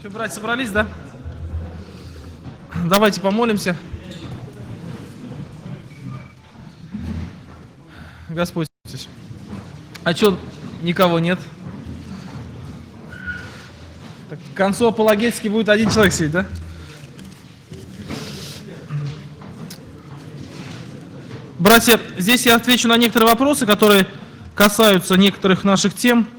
Все, братья, собрались, да? Давайте помолимся. Господь, а что, никого нет? Так, к концу апологетики будет один человек сидеть, да? Братья, здесь я отвечу на некоторые вопросы, которые касаются некоторых наших тем.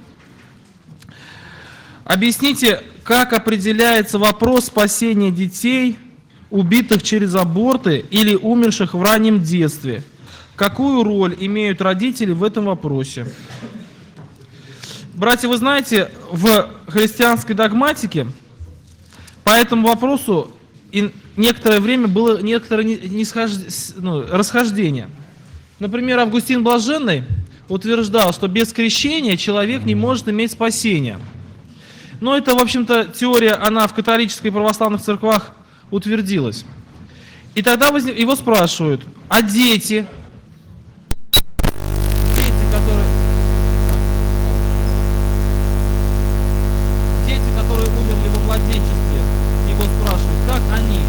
Объясните, как определяется вопрос спасения детей, убитых через аборты или умерших в раннем детстве? Какую роль имеют родители в этом вопросе? Братья, вы знаете, в христианской догматике по этому вопросу некоторое время было некоторое расхождение. Например, Августин Блаженный утверждал, что без крещения человек не может иметь спасения. Но это, в общем-то, теория, она в католической и православных церквах утвердилась. И тогда его спрашивают, а дети, которые умерли во младенчестве, его спрашивают, как они?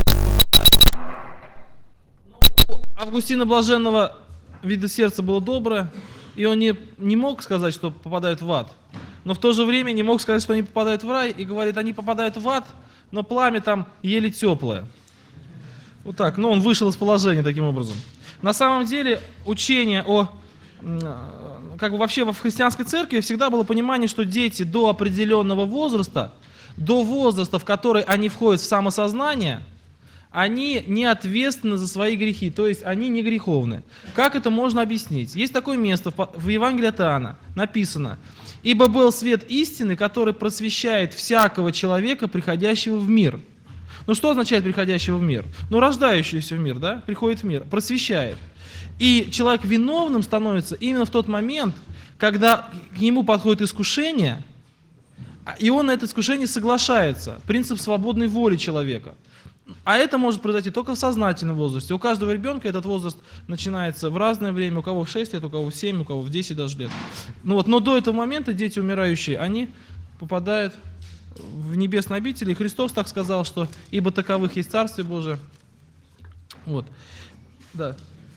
У Августина Блаженного вида сердца было доброе, и он не мог сказать, что попадают в ад. Но в то же время не мог сказать, что они попадают в рай, и говорит, они попадают в ад, но пламя там еле теплое. Вот так, но он вышел из положения таким образом. На самом деле, учение вообще в христианской церкви всегда было понимание, что дети до определенного возраста, до возраста, в который они входят в самосознание, они не ответственны за свои грехи, то есть они не греховны. Как это можно объяснить? Есть такое место в Евангелии от Иоанна, написано: «Ибо был свет истины, который просвещает всякого человека, приходящего в мир». Ну что означает приходящего в мир? Ну рождающийся в мир, да, приходит в мир, просвещает. И человек виновным становится именно в тот момент, когда к нему подходит искушение, и он на это искушение соглашается. Принцип свободной воли человека. А это может произойти только в сознательном возрасте. У каждого ребенка этот возраст начинается в разное время. У кого в 6 лет, у кого в 7, у кого в 10 даже лет. Но до этого момента дети умирающие, они попадают в небесные обители. И Христос так сказал, что «ибо таковых есть Царствие Божие». Вот. Да.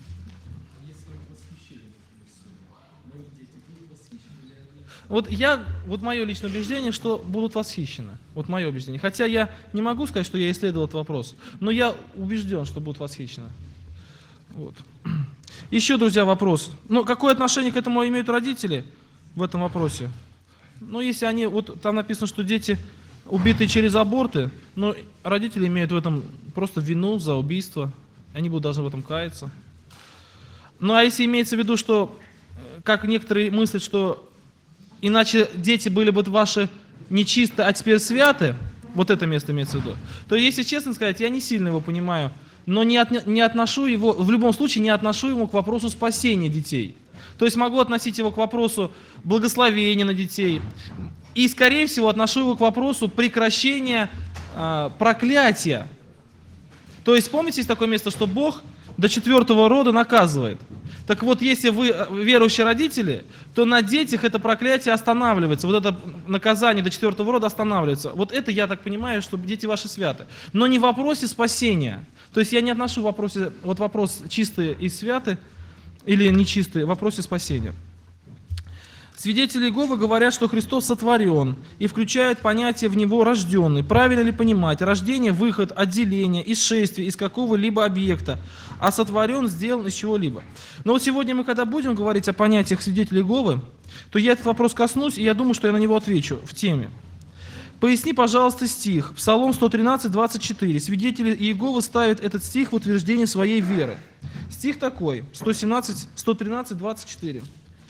Вот мое личное убеждение, что будут восхищены. Вот мое убеждение. Хотя я не могу сказать, что я исследовал этот вопрос, но я убежден, что будут восхищены. Вот. Еще, друзья, вопрос. Какое отношение к этому имеют родители в этом вопросе? Если они, там написано, что дети убиты через аборты, но родители имеют в этом просто вину за убийство, они должны в этом каяться. А если имеется в виду, что, как некоторые мыслят, что иначе дети были бы ваши нечисты, а теперь святы, вот это место имеется в виду, то, если честно сказать, я не сильно его понимаю, но не отношу его, в любом случае не отношу его к вопросу спасения детей. То есть могу относить его к вопросу благословения на детей. И, скорее всего, отношу его к вопросу прекращения проклятия. То есть, помните, есть такое место, что Бог до 4-го рода наказывает. Так вот, если вы верующие родители, то на детях это проклятие останавливается, вот это наказание до 4-го рода останавливается. Вот это, я так понимаю, что дети ваши святы. Но не в вопросе спасения. То есть я не отношу в вопросе, вопрос чистые и святы или нечистые, в вопросе спасения. Свидетели Иеговы говорят, что Христос сотворен и включают понятие в Него рожденный. Правильно ли понимать? Рождение, выход, отделение, исшествие из какого-либо объекта, а сотворен, сделан из чего-либо. Но сегодня мы, когда будем говорить о понятиях свидетелей Иеговы, то я этот вопрос коснусь, и я думаю, что я на него отвечу в теме. Поясни, пожалуйста, стих. Псалом 113, 24. Свидетели Иеговы ставят этот стих в утверждение своей веры. Стих такой, 113, 24.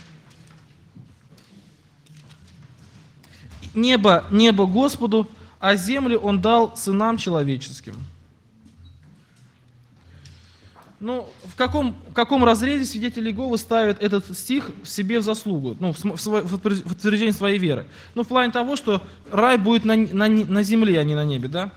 Небо Господу, а землю Он дал сынам человеческим. В каком разрезе свидетели Иеговы ставят этот стих себе в заслугу, в утверждение своей веры? В плане того, что рай будет на земле, а не на небе, да?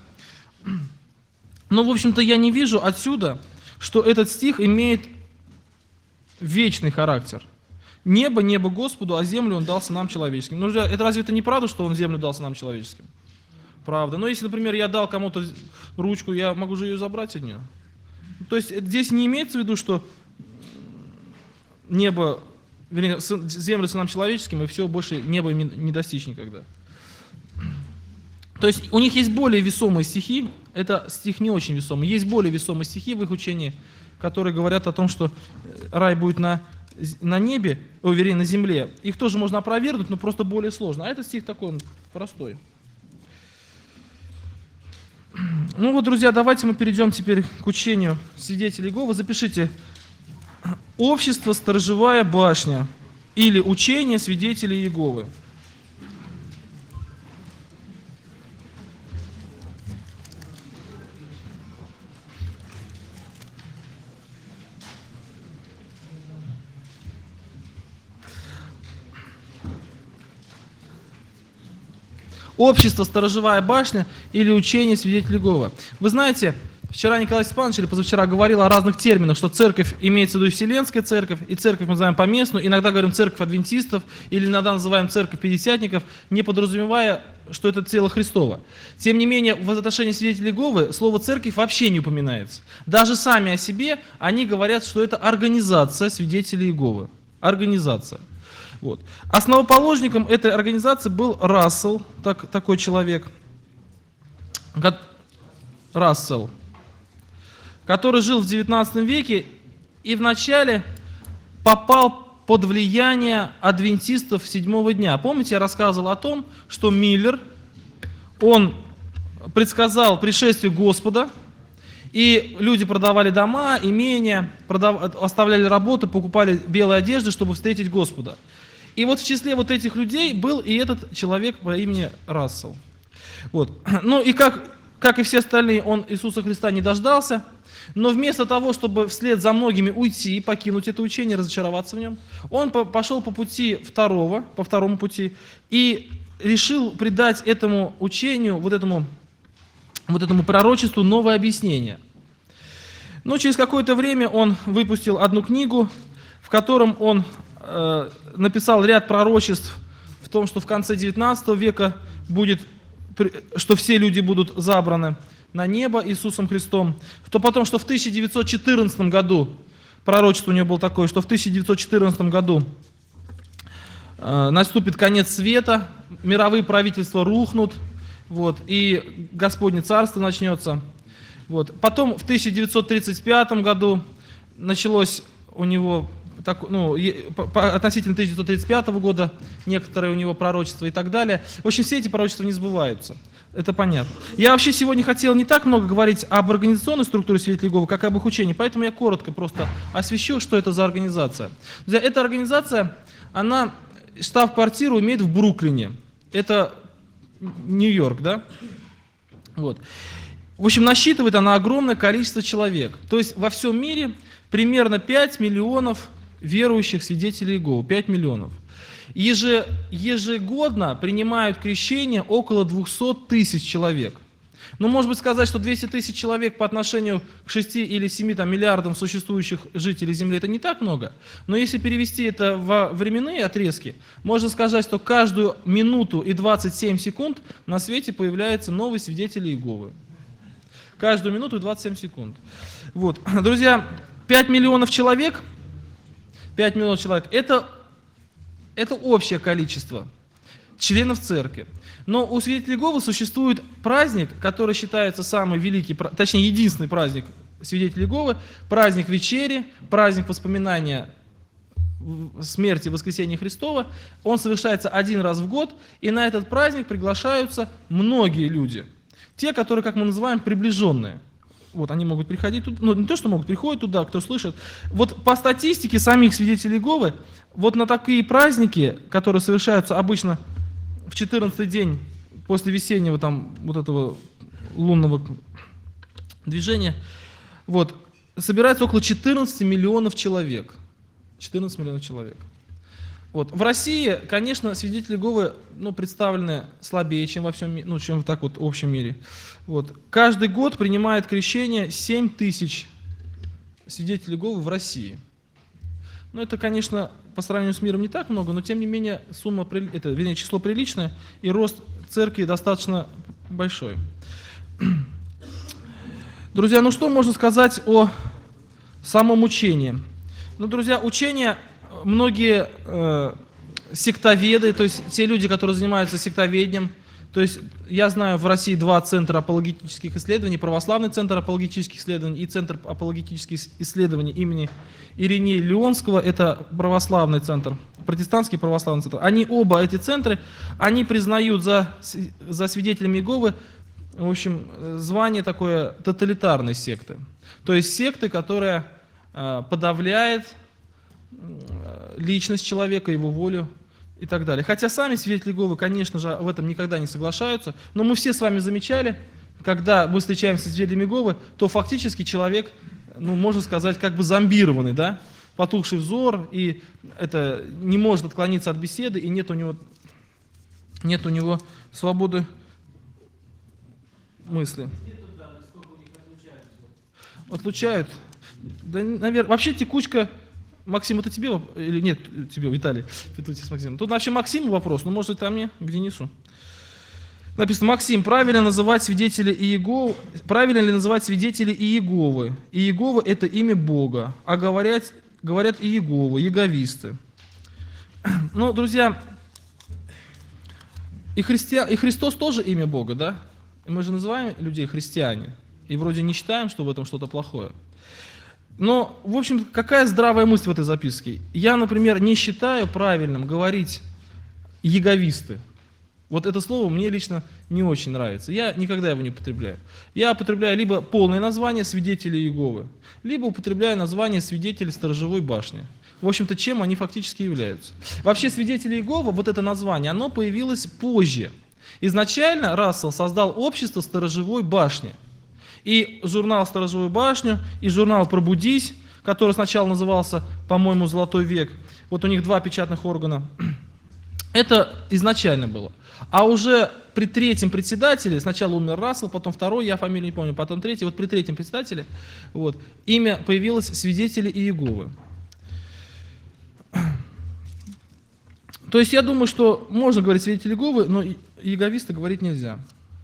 В общем-то, я не вижу отсюда, что этот стих имеет вечный характер. Небо Господу, а землю Он дал сынам человеческим. Это разве это не правда, что Он землю дал сынам человеческим? правда. Но если, например, я дал кому-то ручку, я могу же ее забрать от нее. То есть здесь не имеется в виду, что небо, вернее, землю сынам человеческим, и все, больше неба им не достичь никогда. То есть у них есть более весомые стихи, это стих не очень весомый, есть более весомые стихи в их учении, которые говорят о том, что рай будет на небе, вернее, на земле. Их тоже можно опровергнуть, но просто более сложно. А этот стих такой, он простой. Ну вот, друзья, давайте мы перейдем теперь к учению свидетелей Иеговы. Запишите: общество «Сторожевая башня» или учение свидетелей Иеговы. Общество «Сторожевая башня» или учение свидетелей Иеговы. Вы знаете, вчера Николай Степанович или позавчера говорил о разных терминах, что церковь имеется в виду Вселенская церковь, и церковь мы называем поместную, иногда говорим церковь адвентистов, или иногда называем церковь пятидесятников, не подразумевая, что это тело Христово. Тем не менее, в отношении свидетелей Иеговы слово «церковь» вообще не упоминается. Даже сами о себе они говорят, что это организация свидетелей Иеговы. Организация. Вот. Основоположником этой организации был Рассел, такой человек, Рассел, который жил в 19 веке и вначале попал под влияние адвентистов седьмого дня. Помните, я рассказывал о том, что Миллер, он предсказал пришествие Господа, и люди продавали дома, имения, оставляли работу, покупали белые одежды, чтобы встретить Господа. И вот в числе вот этих людей был и этот человек по имени Рассел. Вот. Ну и как и все остальные, он Иисуса Христа не дождался, но вместо того, чтобы вслед за многими уйти и покинуть это учение, разочароваться в нем, он пошел по второму пути, и решил придать этому учению, вот этому пророчеству новое объяснение. Но через какое-то время он выпустил одну книгу, в котором он написал ряд пророчеств в том, что в конце 19 века будет, что все люди будут забраны на небо Иисусом Христом, то потом, что в 1914 году, пророчество у него было такое, что в 1914 году наступит конец света, мировые правительства рухнут, вот, и Господне царство начнется. Вот. Потом в 1935 году началось у него относительно 1935 года некоторые у него пророчества и так далее. В общем, все эти пророчества не сбываются. Это понятно. Я вообще сегодня хотел не так много говорить об организационной структуре свидетелей Иеговы, как об их учении, поэтому я коротко просто освещу, что это за организация. Эта организация, она штаб-квартиру имеет в Бруклине. Это Нью-Йорк, да? Вот. В общем, насчитывает она огромное количество человек. То есть во всем мире примерно 5 миллионов верующих свидетелей Иеговы, 5 миллионов. Ежегодно принимают крещение около 200 тысяч человек. Ну, может быть, сказать, что 200 тысяч человек по отношению к 6 или 7 миллиардам существующих жителей Земли, это не так много. Но если перевести это в временные отрезки, можно сказать, что каждую минуту и 27 секунд на свете появляется новый свидетель Иеговы. Каждую минуту и 27 секунд. Вот. Друзья, 5 миллионов человек, это общее количество членов церкви. Но у свидетелей Иеговы существует праздник, который считается самый великий, точнее, единственный праздник свидетелей Иеговы, праздник вечери, праздник воспоминания смерти и воскресения Христова. Он совершается один раз в год, и на этот праздник приглашаются многие люди. Те, которые, как мы называем, приближенные. Вот, они могут приходить туда, ну, не то, что могут, приходят туда, кто слышит. Вот по статистике самих свидетелей Иеговы, вот на такие праздники, которые совершаются обычно в 14-й день после весеннего вот этого лунного движения, вот, собирается около 14 миллионов человек. 14 миллионов человек. Вот. В России, конечно, свидетели Иеговы представлены слабее, чем во всем мире, чем в общем мире. Вот. Каждый год принимает крещение 7 тысяч свидетелей Иеговы в России. Это, конечно, по сравнению с миром не так много, но тем не менее число приличное, и рост церкви достаточно большой. Друзья, ну что можно сказать о самом учении? Ну, друзья, учение, многие сектоведы, то есть те люди, которые занимаются сектоведением, то есть я знаю в России 2 центра апологетических исследований: православный центр апологетических исследований и центр апологетических исследований имени Иринея Леонского, это православный центр, протестантский православный центр. Они оба, эти центры, они признают за свидетелями Иеговы, в общем, звание такое тоталитарной секты. То есть секты, которая подавляет личность человека, его волю и так далее. Хотя сами свидетели Иеговы, конечно же, в этом никогда не соглашаются, но мы все с вами замечали, когда мы встречаемся с свидетелями Иеговы, то фактически человек, ну, можно сказать, как бы зомбированный, да, потухший взор, и это не может отклониться от беседы, и нет у него свободы мысли. Отлучают? Да, наверное, вообще текучка. Максим, это тебе или нет, тебе, Виталий, с Максимом. Тут вообще Максиму вопрос, но может это мне, к Денису. Написано: Максим, правильно называть свидетелей Иеговы, правильно ли называть свидетелей Иеговы? Иегова — это имя Бога, а говорят Иеговы, иеговисты. Ну, друзья, и Христос тоже имя Бога, да? Мы же называем людей христиане, и вроде не считаем, что в этом что-то плохое. Но, в общем, какая здравая мысль в этой записке? Я, например, не считаю правильным говорить «иеговисты». Вот это слово мне лично не очень нравится. Я никогда его не употребляю. Я употребляю либо полное название свидетелей Иеговы, либо употребляю название свидетелей сторожевой башни. В общем-то, чем они фактически являются. Вообще, свидетели Иеговы, вот это название, оно появилось позже. Изначально Рассел создал общество сторожевой башни. И журнал «Сторожевую башню», и журнал «Пробудись», который сначала назывался, по-моему, «Золотой век». Вот у них 2 печатных органа. Это изначально было. А уже при 3-м председателе, сначала умер Рассел, потом 2-й, я фамилию не помню, потом 3-й, вот при 3-м председателе, вот, имя появилось «Свидетели Иеговы». То есть я думаю, что можно говорить «свидетели Иеговы», но иеговисты говорить нельзя.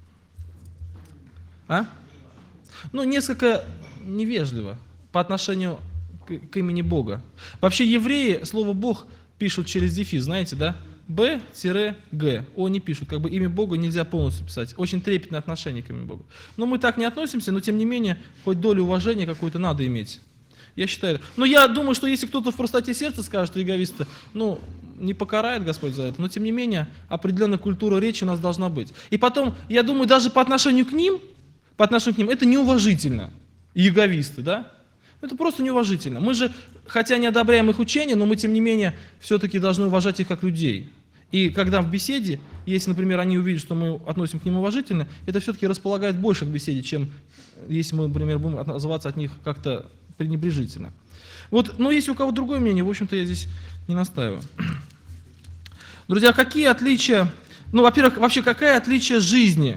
А? Ну, несколько невежливо по отношению к имени Бога. Вообще евреи слово «Бог» пишут через дефис, знаете, да? Б-Г. О, не пишут, как бы имя Бога нельзя полностью писать. Очень трепетное отношение к имени Бога. Но мы так не относимся, но тем не менее, хоть долю уважения какую-то надо иметь. Я считаю. Но я думаю, что если кто-то в простоте сердца скажет, что иеговисты, ну, не покарает Господь за это, но тем не менее, определенная культура речи у нас должна быть. И потом, я думаю, даже по отношению к ним, это неуважительно, иеговисты, да? Это просто неуважительно. Мы же, хотя не одобряем их учение, но мы, тем не менее, все-таки должны уважать их как людей. И когда в беседе, если, например, они увидят, что мы относим к ним уважительно, это все-таки располагает больше к беседе, чем если мы, например, будем отзываться от них как-то пренебрежительно. Вот, но если у кого другое мнение, в общем-то, я здесь не настаиваю. Друзья, какие отличия, ну, во-первых, вообще, какое отличие жизни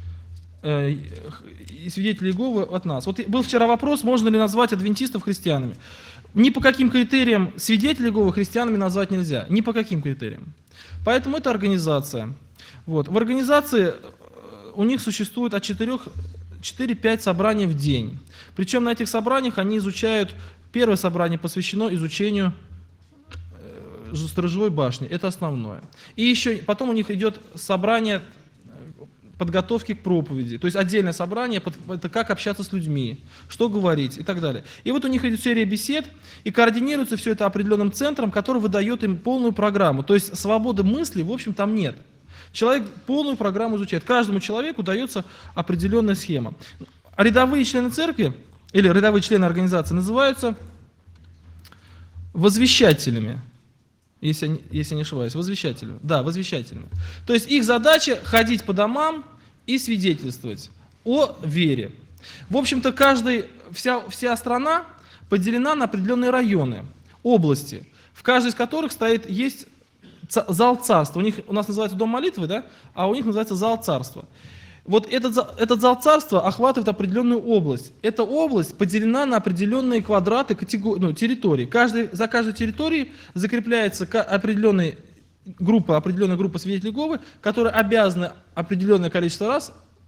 свидетелей Иеговы от нас? Вот был вчера вопрос, можно ли назвать адвентистов христианами. Ни по каким критериям свидетелей Иеговы христианами назвать нельзя. Ни по каким критериям. Поэтому это организация. Вот. В организации у них существует от 4-5 собраний в день. Причем на этих собраниях они изучают, первое собрание посвящено изучению сторожевой башни, это основное. И еще потом у них идет собрание подготовки к проповеди, то есть отдельное собрание, это как общаться с людьми, что говорить и так далее. И вот у них идет серия бесед, и координируется все это определенным центром, который выдает им полную программу. То есть свободы мысли, в общем, там нет. Человек полную программу изучает. Каждому человеку дается определенная схема. Рядовые члены церкви или рядовые члены организации называются возвещателями. Если не ошибаюсь, возвещателями. Да, возвещателями. То есть их задача ходить по домам и свидетельствовать о вере. В общем-то, вся страна поделена на определенные районы, области, в каждой из которых есть зал царства. У нас называется дом молитвы, да? А у них называется зал царства. Вот этот зал царства охватывает определенную область. Эта область поделена на определенные квадраты территорий. За каждой территорией закрепляется определенная группа свидетелей Иеговы, которые обязаны определенное количество раз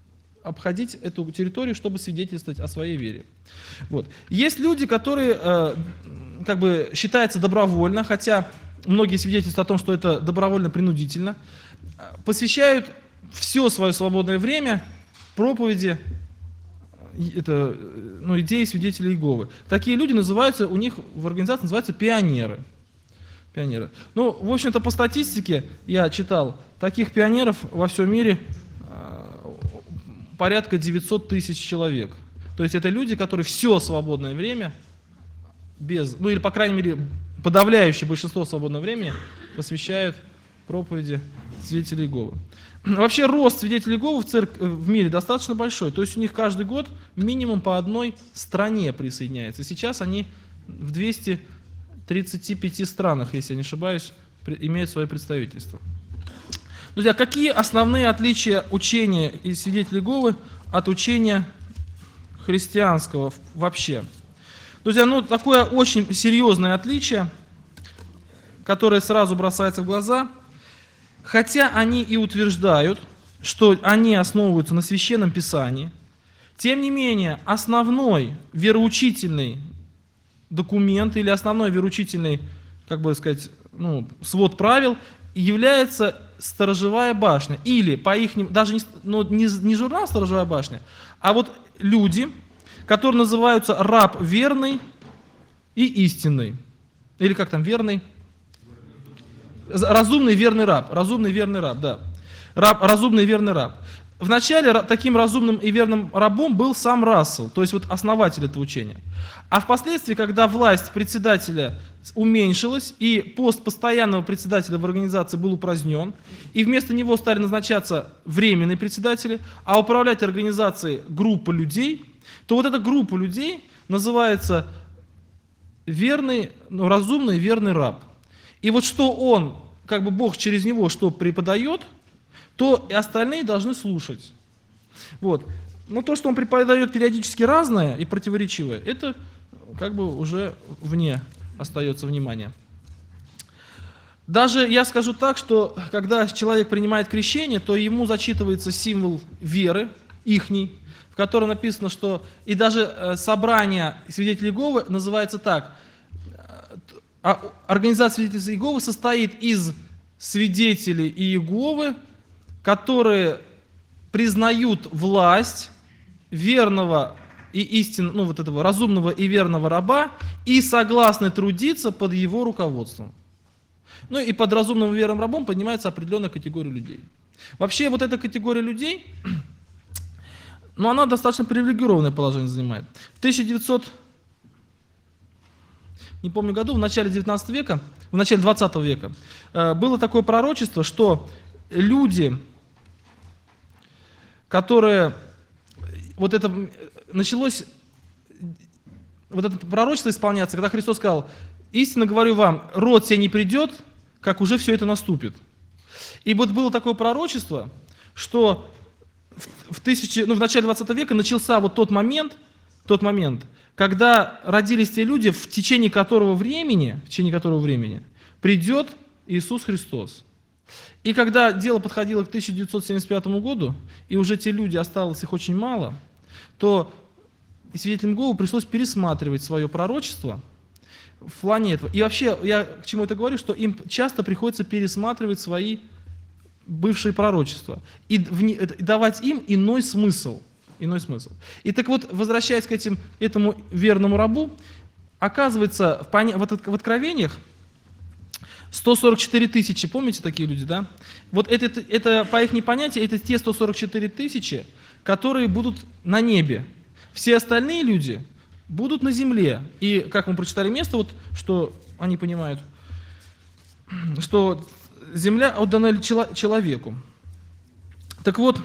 обходить эту территорию, чтобы свидетельствовать о своей вере. Вот. Есть люди, которые как бы считаются добровольно, хотя многие свидетельствуют о том, что это добровольно-принудительно, посвящают все свое свободное время проповеди идеи свидетелей Иеговы. Такие люди называются, у них в организации называются пионеры. Пионеры. Ну, в общем-то, по статистике, я читал, таких пионеров во всем мире порядка 900 тысяч человек. То есть это люди, которые все свободное время, или, по крайней мере, подавляющее большинство свободного времени посвящают проповеди свидетелей Иеговы. Вообще рост свидетелей Иеговы в мире достаточно большой. То есть у них каждый год минимум по одной стране присоединяется. Сейчас они в 235 странах, если я не ошибаюсь, имеют свое представительство. Друзья, какие основные отличия учения и свидетелей Иеговы от учения христианского вообще? Друзья, такое очень серьезное отличие, которое сразу бросается в глаза. Хотя они и утверждают, что они основываются на Священном Писании, тем не менее основной вероучительный документ или основной вероучительный, свод правил является сторожевая башня. Или по их, даже не журнал «Сторожевая башня», а вот люди, которые называются раб верный и истинный. Или как там, верный? Разумный верный раб, да. Разумный верный раб. Вначале таким разумным и верным рабом был сам Рассел, то есть вот основатель этого учения. А впоследствии, когда власть председателя уменьшилась, и пост постоянного председателя в организации был упразднен, и вместо него стали назначаться временные председатели, а управлять организацией группа людей, то вот эта группа людей называется разумный верный раб. И вот что он, Бог через него что преподает, то и остальные должны слушать. Вот. Но то, что он преподает периодически разное и противоречивое, это уже вне остается внимания. Даже я скажу так, что когда человек принимает крещение, то ему зачитывается символ веры, ихний, в котором написано, что и даже собрание свидетелей Иеговы называется так. Организация свидетелей Иеговы состоит из свидетелей Иеговы, которые признают власть верного и истинного, этого разумного и верного раба и согласны трудиться под его руководством. И под разумным и верным рабом поднимается определенная категория людей. Вообще вот эта категория людей, она достаточно привилегированное положение занимает. В 1900 году, в начале 19 века, в начале 20 века, было такое пророчество, что люди, которые... началось это пророчество исполняться, когда Христос сказал: «Истинно говорю вам, род сей не придет, как уже все это наступит». И вот было такое пророчество, что в начале 20 века начался вот тот момент, когда родились те люди, в течение которого времени придет Иисус Христос. И когда дело подходило к 1975 году, и уже те люди, осталось их очень мало, то свидетелям Иеговы пришлось пересматривать свое пророчество в плане этого. И вообще, я к чему это говорю, что им часто приходится пересматривать свои бывшие пророчества и давать им иной смысл. И так вот, возвращаясь к этому верному рабу, оказывается, в Откровениях 144 тысячи, помните такие люди, да? Вот это по их понятию, это те 144 тысячи, которые будут на небе. Все остальные люди будут на земле. И, как мы прочитали место, что они понимают, что земля отдана человеку. Так вот,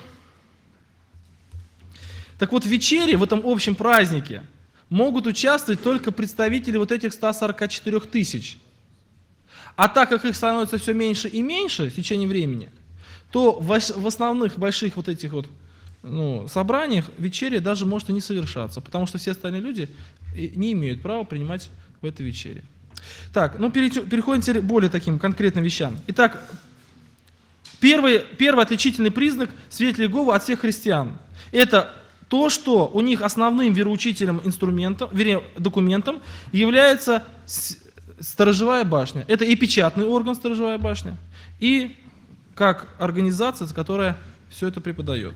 в вечере, в этом общем празднике, могут участвовать только представители вот этих 144 тысяч. А так как их становится все меньше и меньше в течение времени, то в основных больших собраниях вечеря даже может и не совершаться, потому что все остальные люди не имеют права принимать в этой вечере. Так, переходим к более таким конкретным вещам. Итак, Первый отличительный признак свидетелей Иеговы от всех христиан – это то, что у них основным вероучительным инструментом, вернее, документом является сторожевая башня. Это и печатный орган сторожевая башня, и как организация, которая все это преподает.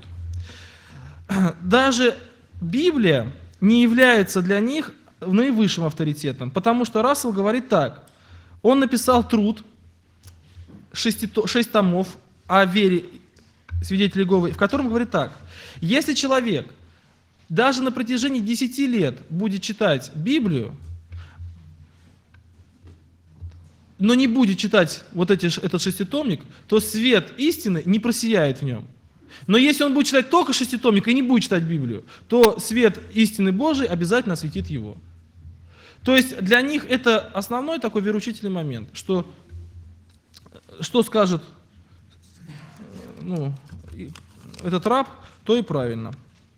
Даже Библия не является для них наивысшим авторитетом, потому что Рассел говорит так. Он написал труд, 6 томов о вере свидетелей Иеговы, в котором говорит так. Если человек даже на протяжении 10 лет будет читать Библию, но не будет читать этот шеститомник, то свет истины не просияет в нем. Но если он будет читать только шеститомник и не будет читать Библию, то свет истины Божией обязательно осветит его. То есть для них это основной такой вероучительный момент, что скажет этот раб, то и правильно.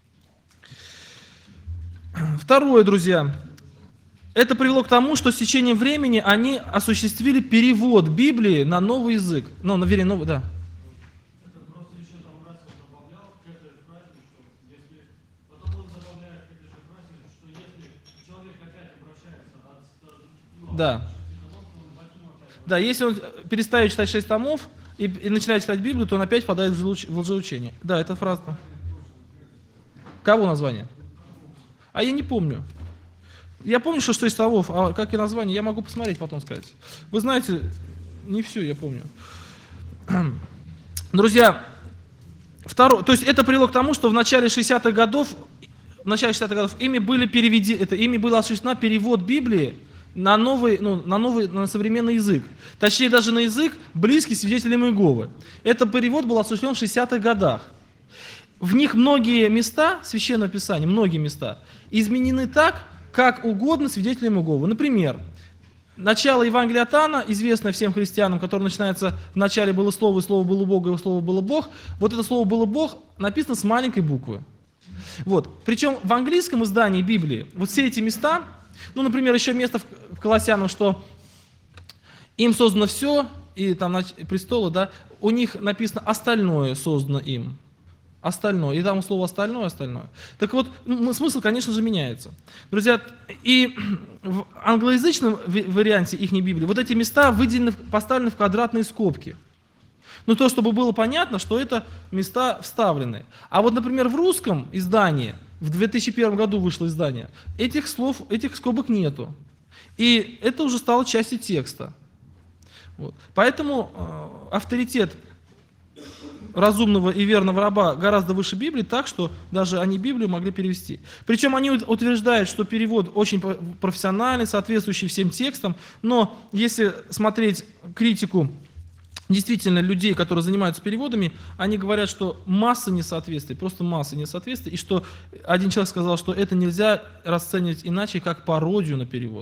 Второе, друзья, это привело к тому, что с течением времени они осуществили перевод Библии на новый язык. Да. Да. Да, если он перестает читать 6 томов и начинает читать Библию, то он опять впадает в лжеучение. Да, это фраза. Кого название? А я не помню. Я помню, что 6 томов, а как и название, я могу посмотреть, потом сказать. Вы знаете, не все я помню. Друзья, то есть это привело к тому, что в начале 60-х годов ими был осуществлен перевод Библии на современный язык. Точнее, даже на язык, близкий свидетелям Иеговы. Этот перевод был осуществлен в 60-х годах. В них многие места, Священного Писания, многие места, изменены так, как угодно свидетелям Иеговы. Например, начало Евангелия от Иоанна, известное всем христианам, которое начинается «в начале было Слово, и Слово было Бог, и Слово было Бог», вот это Слово было Бог написано с маленькой буквы. Вот. Причем в английском издании Библии вот все эти места, например, еще место в Колоссянам, что им создано все, и там престолы, да, у них написано «остальное создано им». Остальное. И там слово остальное. Так вот, смысл, конечно же, меняется. Друзья, и в англоязычном варианте их Библии вот эти места поставлены в квадратные скобки. То, чтобы было понятно, что это места вставлены. А вот, например, в русском издании, в 2001 году вышло издание, этих скобок нету. И это уже стало частью текста. Вот. Поэтому авторитет разумного и верного раба гораздо выше Библии, так что даже они Библию могли перевести. Причем они утверждают, что перевод очень профессиональный, соответствующий всем текстам, но если смотреть критику действительно людей, которые занимаются переводами, они говорят, что масса несоответствий, просто масса несоответствий, и что один человек сказал, что это нельзя расценивать иначе, как пародию на перевод.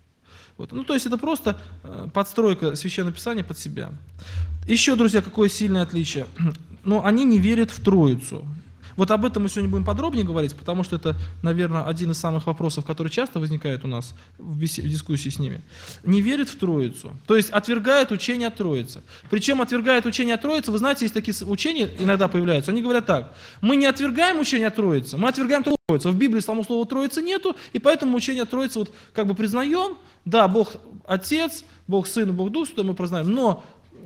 Вот. То есть это просто подстройка Священного Писания под себя. Еще, друзья, какое сильное отличие. Они не верят в Троицу. Вот об этом мы сегодня будем подробнее говорить, потому что это, наверное, один из самых вопросов, который часто возникает у нас в дискуссии с ними. Не верят в Троицу, то есть отвергают учение о Троице. Причем отвергают учение о Троице, вы знаете, есть такие учения, иногда появляются, они говорят так: мы не отвергаем учение о Троице, мы отвергаем Троицу. В Библии само слова Троицы нету, и поэтому учение о Троице признаем, да, Бог Отец, Бог Сын и Бог Дух Святой мы признаем, но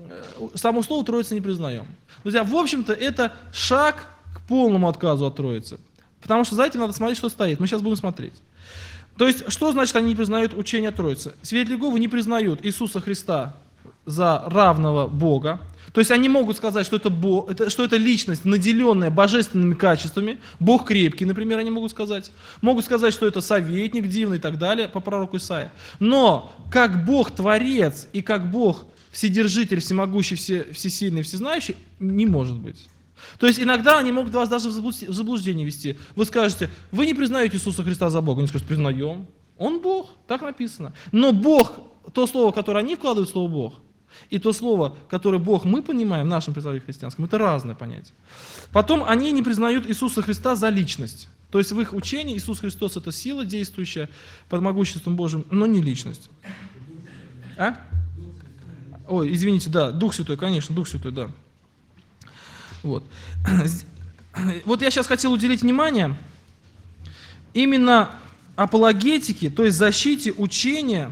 само слово Троицы не признаем. Друзья, в общем-то, это шаг к полному отказу от Троицы. Потому что за этим надо смотреть, что стоит. Мы сейчас будем смотреть. То есть, что значит, они не признают учение Троицы? Свидетели Иеговы не признают Иисуса Христа за равного Бога. То есть, они могут сказать, что это Бог, что это личность, наделенная божественными качествами. Бог крепкий, например, они могут сказать. Могут сказать, что это советник дивный и так далее, по пророку Исаии. Но, как Бог-творец и как Бог Вседержитель, Всемогущий, Всесильный, Всезнающий, не может быть. То есть иногда они могут вас даже в заблуждение вести. Вы скажете, вы не признаете Иисуса Христа за Бога. Они скажут, признаем. Он Бог, так написано. Но Бог, то слово, которое они вкладывают в слово Бог, и то слово, которое Бог мы понимаем в нашем представлении христианском, это разное понятие. Потом они не признают Иисуса Христа за личность. То есть в их учении Иисус Христос это сила действующая под могуществом Божьим, но не личность. Ой, извините, да, Дух Святой, конечно, Дух Святой, да. Вот. Вот я сейчас хотел уделить внимание именно апологетике, то есть защите учения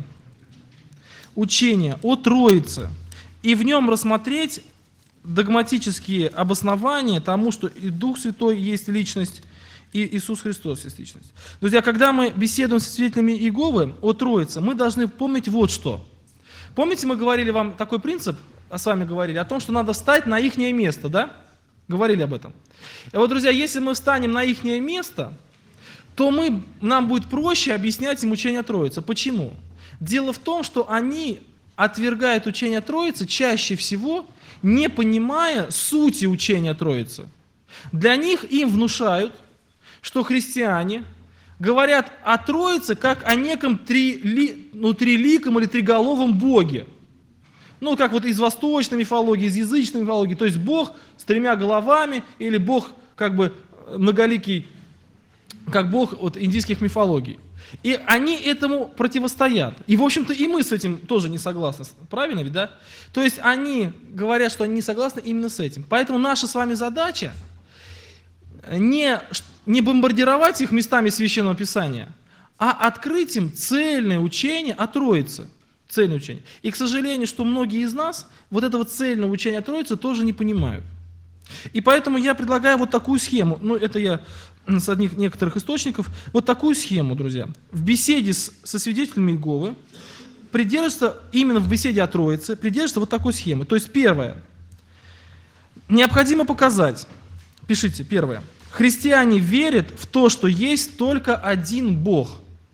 о Троице, и в нем рассмотреть догматические обоснования тому, что и Дух Святой есть личность, и Иисус Христос есть личность. Друзья, когда мы беседуем со свидетелями Иеговы о Троице, мы должны помнить вот что. Помните, мы говорили вам такой принцип, с вами говорили, о том, что надо встать на ихнее место, да? Говорили об этом. И вот, друзья, если мы встанем на ихнее место, то нам будет проще объяснять им учение Троицы. Почему? Дело в том, что они отвергают учение Троицы чаще всего, не понимая сути учения Троицы. Для них им внушают, что христиане говорят о Троице как о неком триликом или триголовом Боге. Ну, как вот из восточной мифологии, из язычной мифологии. То есть Бог с тремя головами или Бог как бы многоликий, как Бог от индийских мифологий. И они этому противостоят. И, в общем-то, и мы с этим тоже не согласны. Правильно ведь, да? То есть они говорят, что они не согласны именно с этим. Поэтому наша с вами задача не бомбардировать их местами Священного Писания, а открыть им цельное учение о Троице. Цельное учение. И, к сожалению, что многие из нас вот этого цельного учения о Троице тоже не понимают. И поэтому я предлагаю вот такую схему. Ну, это я с одних некоторых источников. Вот такую схему, друзья. В беседе со свидетелями Иеговы придерживаться, именно в беседе о Троице, придерживаться вот такой схемы. То есть, первое. Необходимо показать, пишите, первое. Христиане верят в то, что есть только один Бог.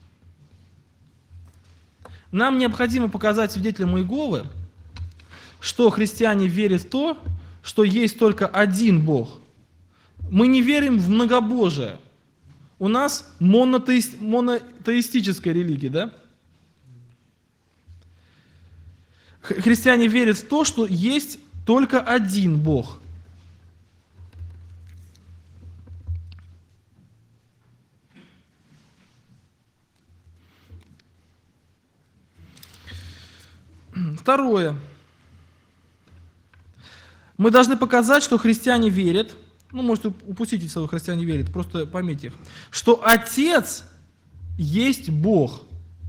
Нам необходимо показать свидетелям Иеговы, что христиане верят в то, что есть только один Бог. Мы не верим в многобожие. У нас монотеистическая религия, да? Христиане верят в то, что есть только один Бог. Второе. Мы должны показать, что христиане верят, ну, можете упустить эти слова, христиане верят, просто пометьте их, что Отец есть Бог.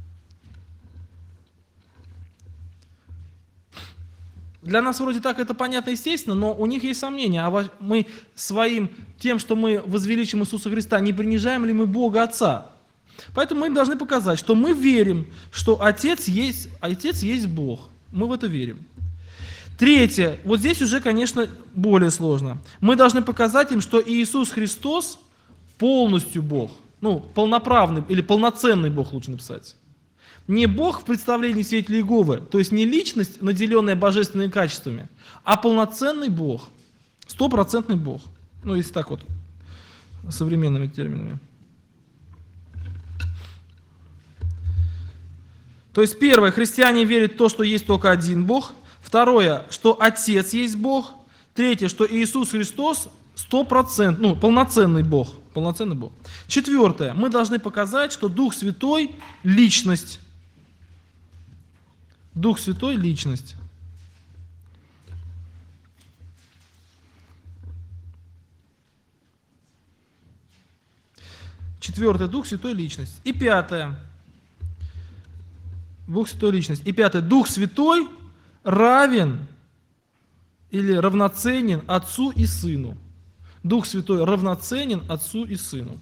Для нас вроде так это понятно, естественно, но у них есть сомнения. А мы тем, что мы возвеличим Иисуса Христа, не принижаем ли мы Бога Отца? Поэтому мы должны показать, что мы верим, что Отец есть Бог. Мы в это верим. Третье. Вот здесь уже, конечно, более сложно. Мы должны показать им, что Иисус Христос полностью Бог. Ну, полноправный или полноценный Бог, лучше написать. Не Бог в представлении свидетелей Иеговы, то есть не личность, наделенная божественными качествами, а полноценный Бог. Стопроцентный Бог. Ну, если так вот, современными терминами. То есть, первое, христиане верят в то, что есть только один Бог. Второе, что Отец есть Бог. Третье, что Иисус Христос полноценный Бог. Полноценный Бог. Четвертое, мы должны показать, что Дух Святой – личность. Дух Святой – личность. Четвертое, Дух Святой – личность. И пятое, Дух Святой – личность. И пятое, Дух Святой равен или равноценен Отцу и Сыну. Дух Святой равноценен Отцу и Сыну.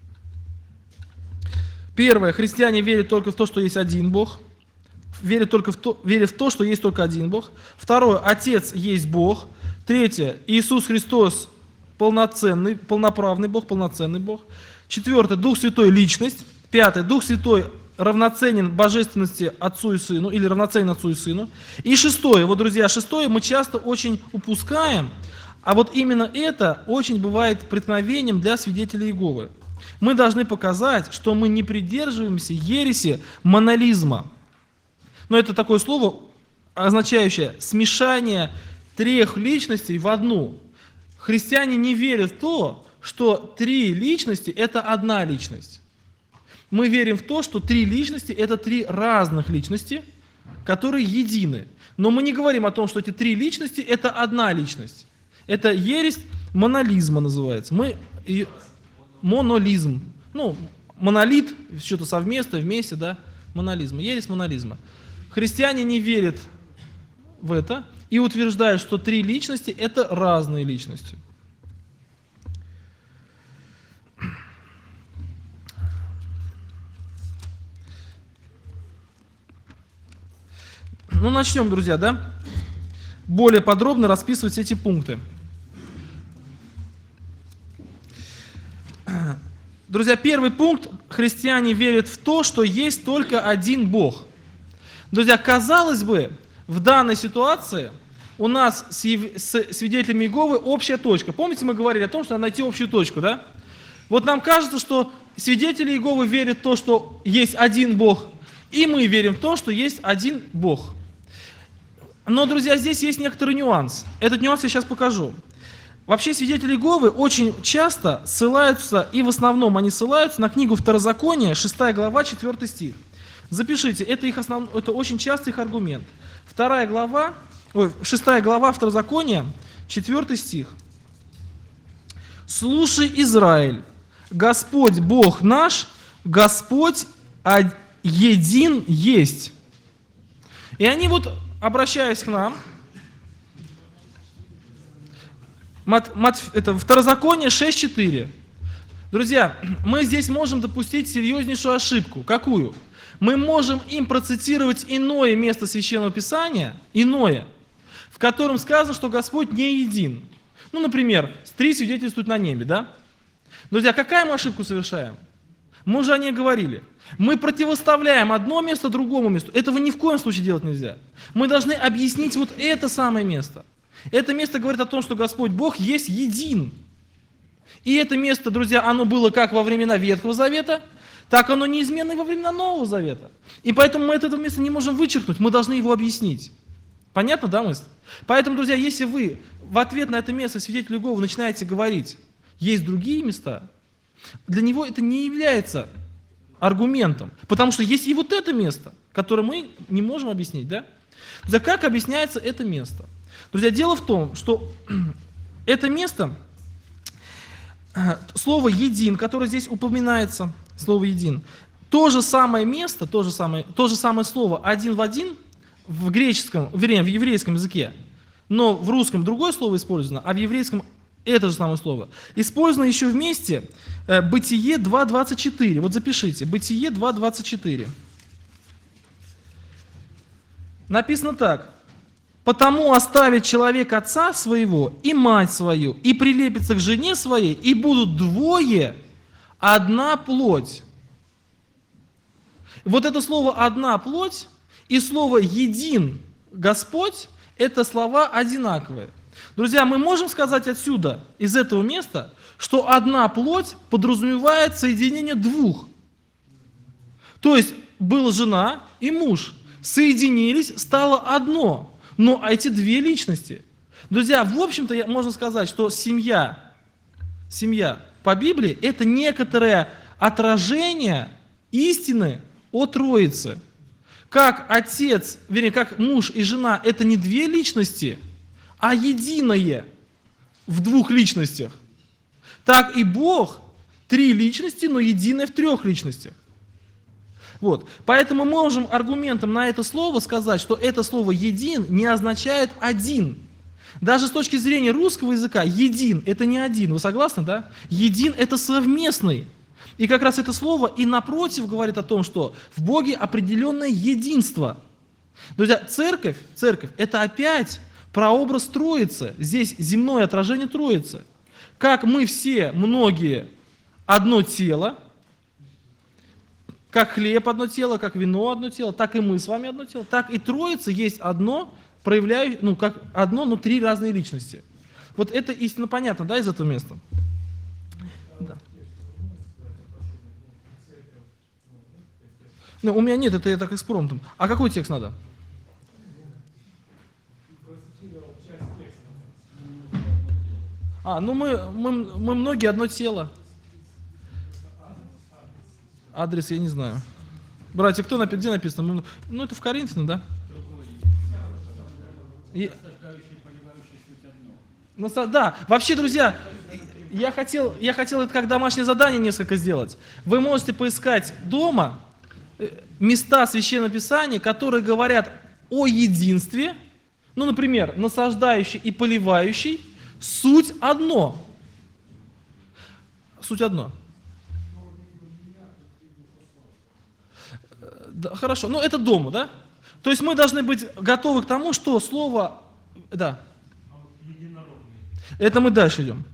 Первое, христиане верят только в то, что есть один Бог. Верят в то, что есть только один Бог. Второе, Отец есть Бог. Третье, Иисус Христос полноправный Бог, полноценный Бог. Четвертое, Дух Святой личность. Пятое, Дух Святой равноценен божественности Отцу и Сыну, или равноценен Отцу и Сыну. И шестое, вот, друзья, шестое мы часто очень упускаем, а вот именно это очень бывает преткновением для свидетелей Иеговы. Мы должны показать, что мы не придерживаемся ереси монолизма. Но это такое слово, означающее смешание трех личностей в одну. Христиане не верят в то, что три личности – это одна личность. Мы верим в то, что три личности – это три разных личности, которые едины. Но мы не говорим о том, что эти три личности – это одна личность. Это ересь монолизма называется. Монолизм. Ну, монолит, что-то совместно, вместе, да, монолизм. Ересь монолизма. Христиане не верят в это и утверждают, что три личности – это разные личности. Ну, начнем, друзья, да? Более подробно расписывать эти пункты. Друзья, первый пункт. Христиане верят в то, что есть только один Бог. Друзья, казалось бы, в данной ситуации у нас с свидетелями Иеговы общая точка. Помните, мы говорили о том, что надо найти общую точку, да? Вот нам кажется, что свидетели Иеговы верят в то, что есть один Бог, и мы верим в то, что есть один Бог. Но, друзья, здесь есть некоторый нюанс. Этот нюанс я сейчас покажу. Вообще, свидетели Иеговы очень часто ссылаются, и в основном они ссылаются на книгу Второзакония, 6 глава, 4 стих. Запишите, это очень частый их аргумент. 6 глава Второзакония, 4 стих. «Слушай, Израиль, Господь Бог наш, Господь един есть». И они вот, обращаясь к нам, это Второзаконие 6.4. Друзья, мы здесь можем допустить серьезнейшую ошибку. Какую? Мы можем им процитировать иное место Священного Писания, иное, в котором сказано, что Господь не един. Ну, например, 3 свидетельствуют на небе, да? Друзья, какая мы ошибку совершаем? Мы уже о ней говорили. Мы противоставляем одно место другому месту. Этого ни в коем случае делать нельзя. Мы должны объяснить вот это самое место. Это место говорит о том, что Господь Бог есть един. И это место, друзья, оно было как во времена Ветхого Завета, так оно неизменно и во времена Нового Завета. И поэтому мы это место не можем вычеркнуть, мы должны его объяснить. Понятно, да, мысль? Поэтому, друзья, если вы в ответ на это место свидетелю Иеговы начинаете говорить, есть другие места, для него это не является аргументом, потому что есть и вот это место, которое мы не можем объяснить, да? Да как объясняется это место? Друзья, дело в том, что это место, слово «един», которое здесь упоминается, слово «един», то же самое место, то же самое слово «один в один» в греческом, вернее, в еврейском языке, но в русском другое слово использовано, а в еврейском это же самое слово. Использовано еще вместе Бытие 2.24. Вот запишите, Бытие 2.24. Написано так. «Потому оставит человек отца своего и мать свою, и прилепится к жене своей, и будут двое, одна плоть». Вот это слово «одна плоть» и слово «един Господь» – это слова одинаковые. Друзья, мы можем сказать отсюда, из этого места, что одна плоть подразумевает соединение двух. То есть была жена и муж, соединились, стало одно. Но эти две личности. Друзья, в общем-то, можно сказать, что семья по Библии – это некоторое отражение истины о Троице. Как отец, вернее, как муж и жена – это не две личности, а единое в двух личностях. Так и Бог – 3 личности, но единое в 3 личностях. Вот. Поэтому мы можем аргументом на это слово сказать, что это слово «един» не означает «один». Даже с точки зрения русского языка «един» – это не один. Вы согласны, да? «Един» – это совместный. И как раз это слово и напротив говорит о том, что в Боге определенное единство. Друзья, церковь – это опять прообраз Троицы. Здесь земное отражение Троицы. Как мы все, многие, одно тело, как хлеб одно тело, как вино одно тело, так и мы с вами одно тело, так и Троица есть одно, как одно, но 3 разные личности. Вот это истинно понятно, да, из этого места? Да. Ну, у меня нет, это я так экспромтом. А какой текст надо? Ну мы многие одно тело. Адрес я не знаю. Братья, где написано? Ну, это в Коринфянах, да? Да, вообще, друзья, я хотел это как домашнее задание несколько сделать. Вы можете поискать дома места Священного Писания, которые говорят о единстве, ну, например, насаждающий и поливающий, суть одно. Суть одно. Да, хорошо, ну это дома, да? То есть мы должны быть готовы к тому, что слово... Да. Это мы дальше идем.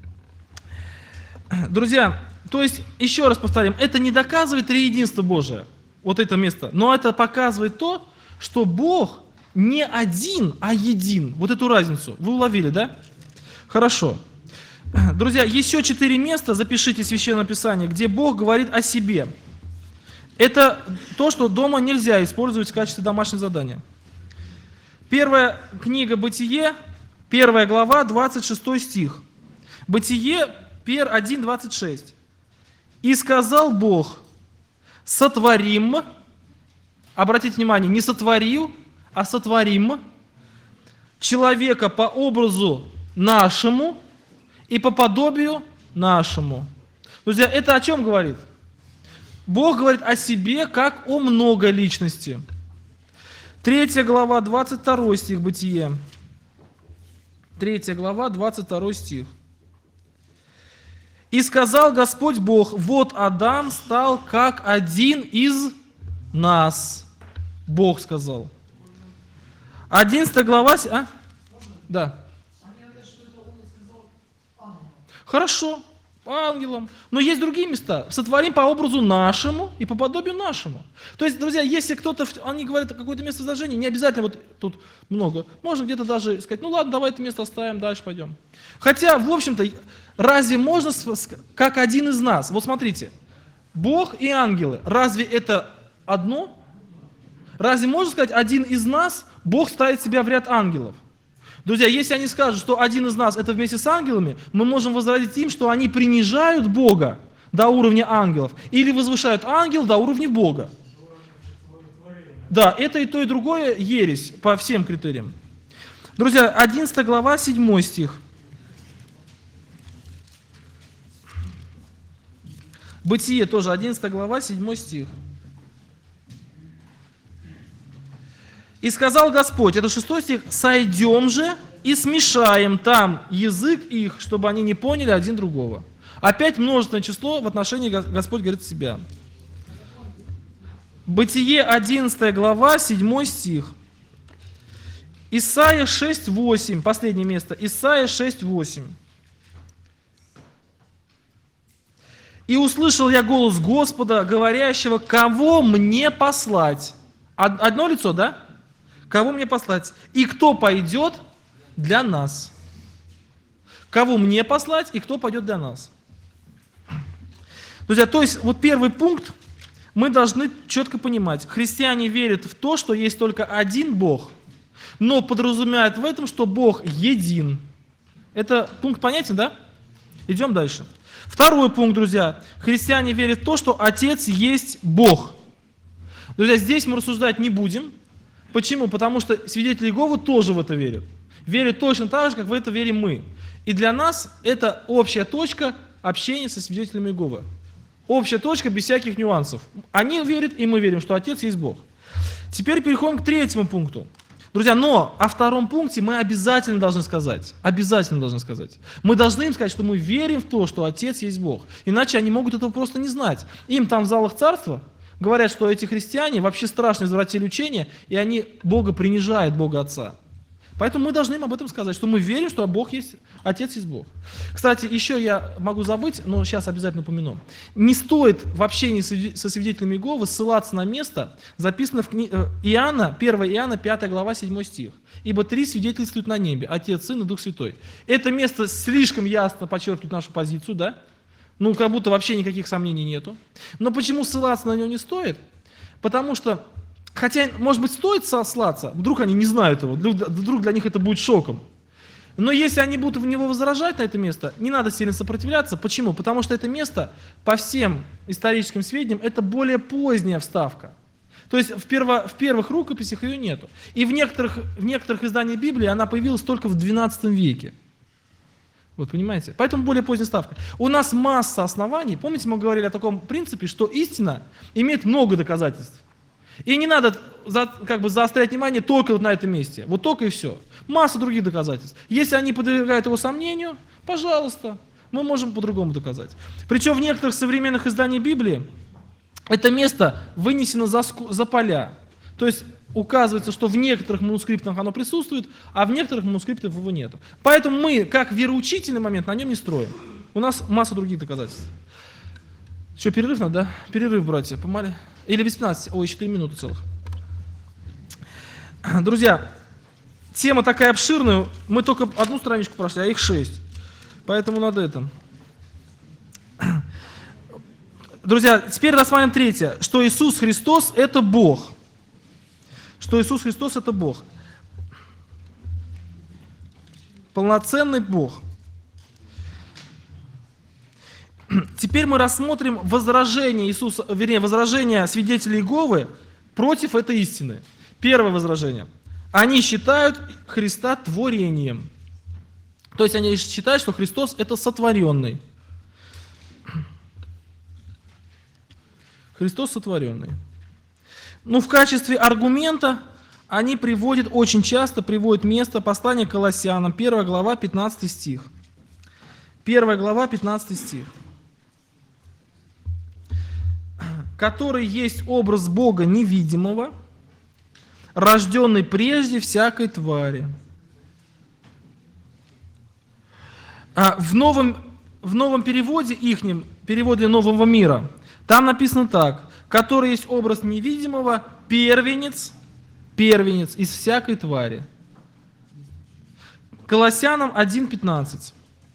Друзья, то есть, еще раз повторим, это не доказывает триединство Божие, вот это место, но это показывает то, что Бог не один, а един. Вот эту разницу. Вы уловили, да? Хорошо. Друзья, еще 4 места, запишите в Священном Писании, где Бог говорит о себе. Это то, что дома нельзя использовать в качестве домашнего задания. Первая книга Бытие, 1 глава, 26 стих. Бытие 1:26. «И сказал Бог, сотворим», обратите внимание, не сотворил, а сотворим человека по образу нашему и по подобию нашему. Друзья, это о чем говорит? Бог говорит о себе как о многоличности. 3 глава, 22 стих Бытие. 3 глава, 22 стих. «И сказал Господь Бог, вот Адам стал как один из нас». Бог сказал. 11 глава... А? Да. Хорошо. Ангелам. Но есть другие места. Сотворим по образу нашему и по подобию нашему. То есть, друзья, если кто-то, они говорят о какое-то место зажжения, не обязательно вот тут много. Можно где-то даже сказать, ну ладно, давай это место оставим, дальше пойдем. Хотя, в общем-то, разве можно, как один из нас? Вот смотрите, Бог и ангелы, разве это одно? Разве можно сказать, один из нас, Бог ставит себя в ряд ангелов? Друзья, если они скажут, что один из нас это вместе с ангелами, мы можем возразить им, что они принижают Бога до уровня ангелов или возвышают ангел до уровня Бога. Да, это и то, и другое ересь по всем критериям. Друзья, 11 глава, 7 стих. Бытие тоже, 11 глава, 7 стих. «И сказал Господь», это 6 стих, «сойдем же и смешаем там язык их, чтобы они не поняли один другого». Опять множественное число в отношении Господь говорит себя. Бытие 11 глава, 7 стих. Исайя 6:8, последнее место, Исайя 6:8. «И услышал я голос Господа, говорящего, кого мне послать». Одно лицо, да? Кого мне послать? И кто пойдет для нас? Кого мне послать и кто пойдет для нас? Друзья, то есть вот первый пункт, мы должны четко понимать, христиане верят в то, что есть только один Бог, но подразумевают в этом, что Бог един. Это пункт понятен, да? Идем дальше. Второй пункт, друзья. Христиане верят в то, что Отец есть Бог. Друзья, здесь мы рассуждать не будем. Почему? Потому что свидетели Иеговы тоже в это верят. Верят точно так же, как в это верим мы. И для нас это общая точка общения со свидетелями Иеговы. Общая точка без всяких нюансов. Они верят, и мы верим, что Отец есть Бог. Теперь переходим к третьему пункту. Друзья, но о втором пункте мы обязательно должны сказать. Обязательно должны сказать. Мы должны им сказать, что мы верим в то, что Отец есть Бог. Иначе они могут этого просто не знать. Им там в залах царства говорят, что эти христиане вообще страшно извратили учение, и они Бога принижают, Бога Отца. Поэтому мы должны им об этом сказать, что мы верим, что Бог есть, Отец есть Бог. Кстати, еще я могу забыть, но сейчас обязательно упомяну. Не стоит в общении со свидетелями Иеговы ссылаться на место, записанное в книге Иоанна, 1 Иоанна, 5 глава, 7 стих. «Ибо 3 свидетельствуют на небе, Отец, Сын и Дух Святой». Это место слишком ясно подчеркивает нашу позицию, да? Ну, как будто вообще никаких сомнений нету. Но почему ссылаться на него не стоит? Потому что, хотя, может быть, стоит сослаться, вдруг они не знают его, вдруг для них это будет шоком. Но если они будут в него возражать на это место, не надо сильно сопротивляться. Почему? Потому что это место, по всем историческим сведениям, это более поздняя вставка. То есть в первых рукописях ее нету. И в некоторых изданиях Библии она появилась только в XII веке. Вот, понимаете? Поэтому более поздняя ставка. У нас масса оснований. Помните, мы говорили о таком принципе, что истина имеет много доказательств. И не надо заострять внимание только вот на этом месте. Вот только и все. Масса других доказательств. Если они подвергают его сомнению, пожалуйста, мы можем по-другому доказать. Причем в некоторых современных изданиях Библии это место вынесено за поля. То есть указывается, что в некоторых манускриптах оно присутствует, а в некоторых манускриптах его нет. Поэтому мы, как вероучительный момент, на нем не строим. У нас масса других доказательств. Что, перерыв надо, да? Перерыв, братья, помали. Или без 15, ой, 4 минуты целых. Друзья, тема такая обширная, мы только одну страничку прошли, а их 6. Поэтому надо это. Друзья, теперь рассмотрим третье, что Иисус Христос – это Бог. Что Иисус Христос – это Бог. Полноценный Бог. Теперь мы рассмотрим возражение Иисуса, вернее, возражение свидетелей Иеговы против этой истины. Первое возражение. Они считают Христа творением. То есть они считают, что Христос – это сотворенный. Христос сотворенный. Ну, в качестве аргумента они приводят, очень часто приводят место послания к Колоссянам, 1 глава, 15 стих. 1 глава, 15 стих. Который есть образ Бога невидимого, рожденный прежде всякой твари. В новом переводе, ихнем переводе Нового мира, там написано так, который есть образ невидимого, первенец из всякой твари. Колоссянам 1:15.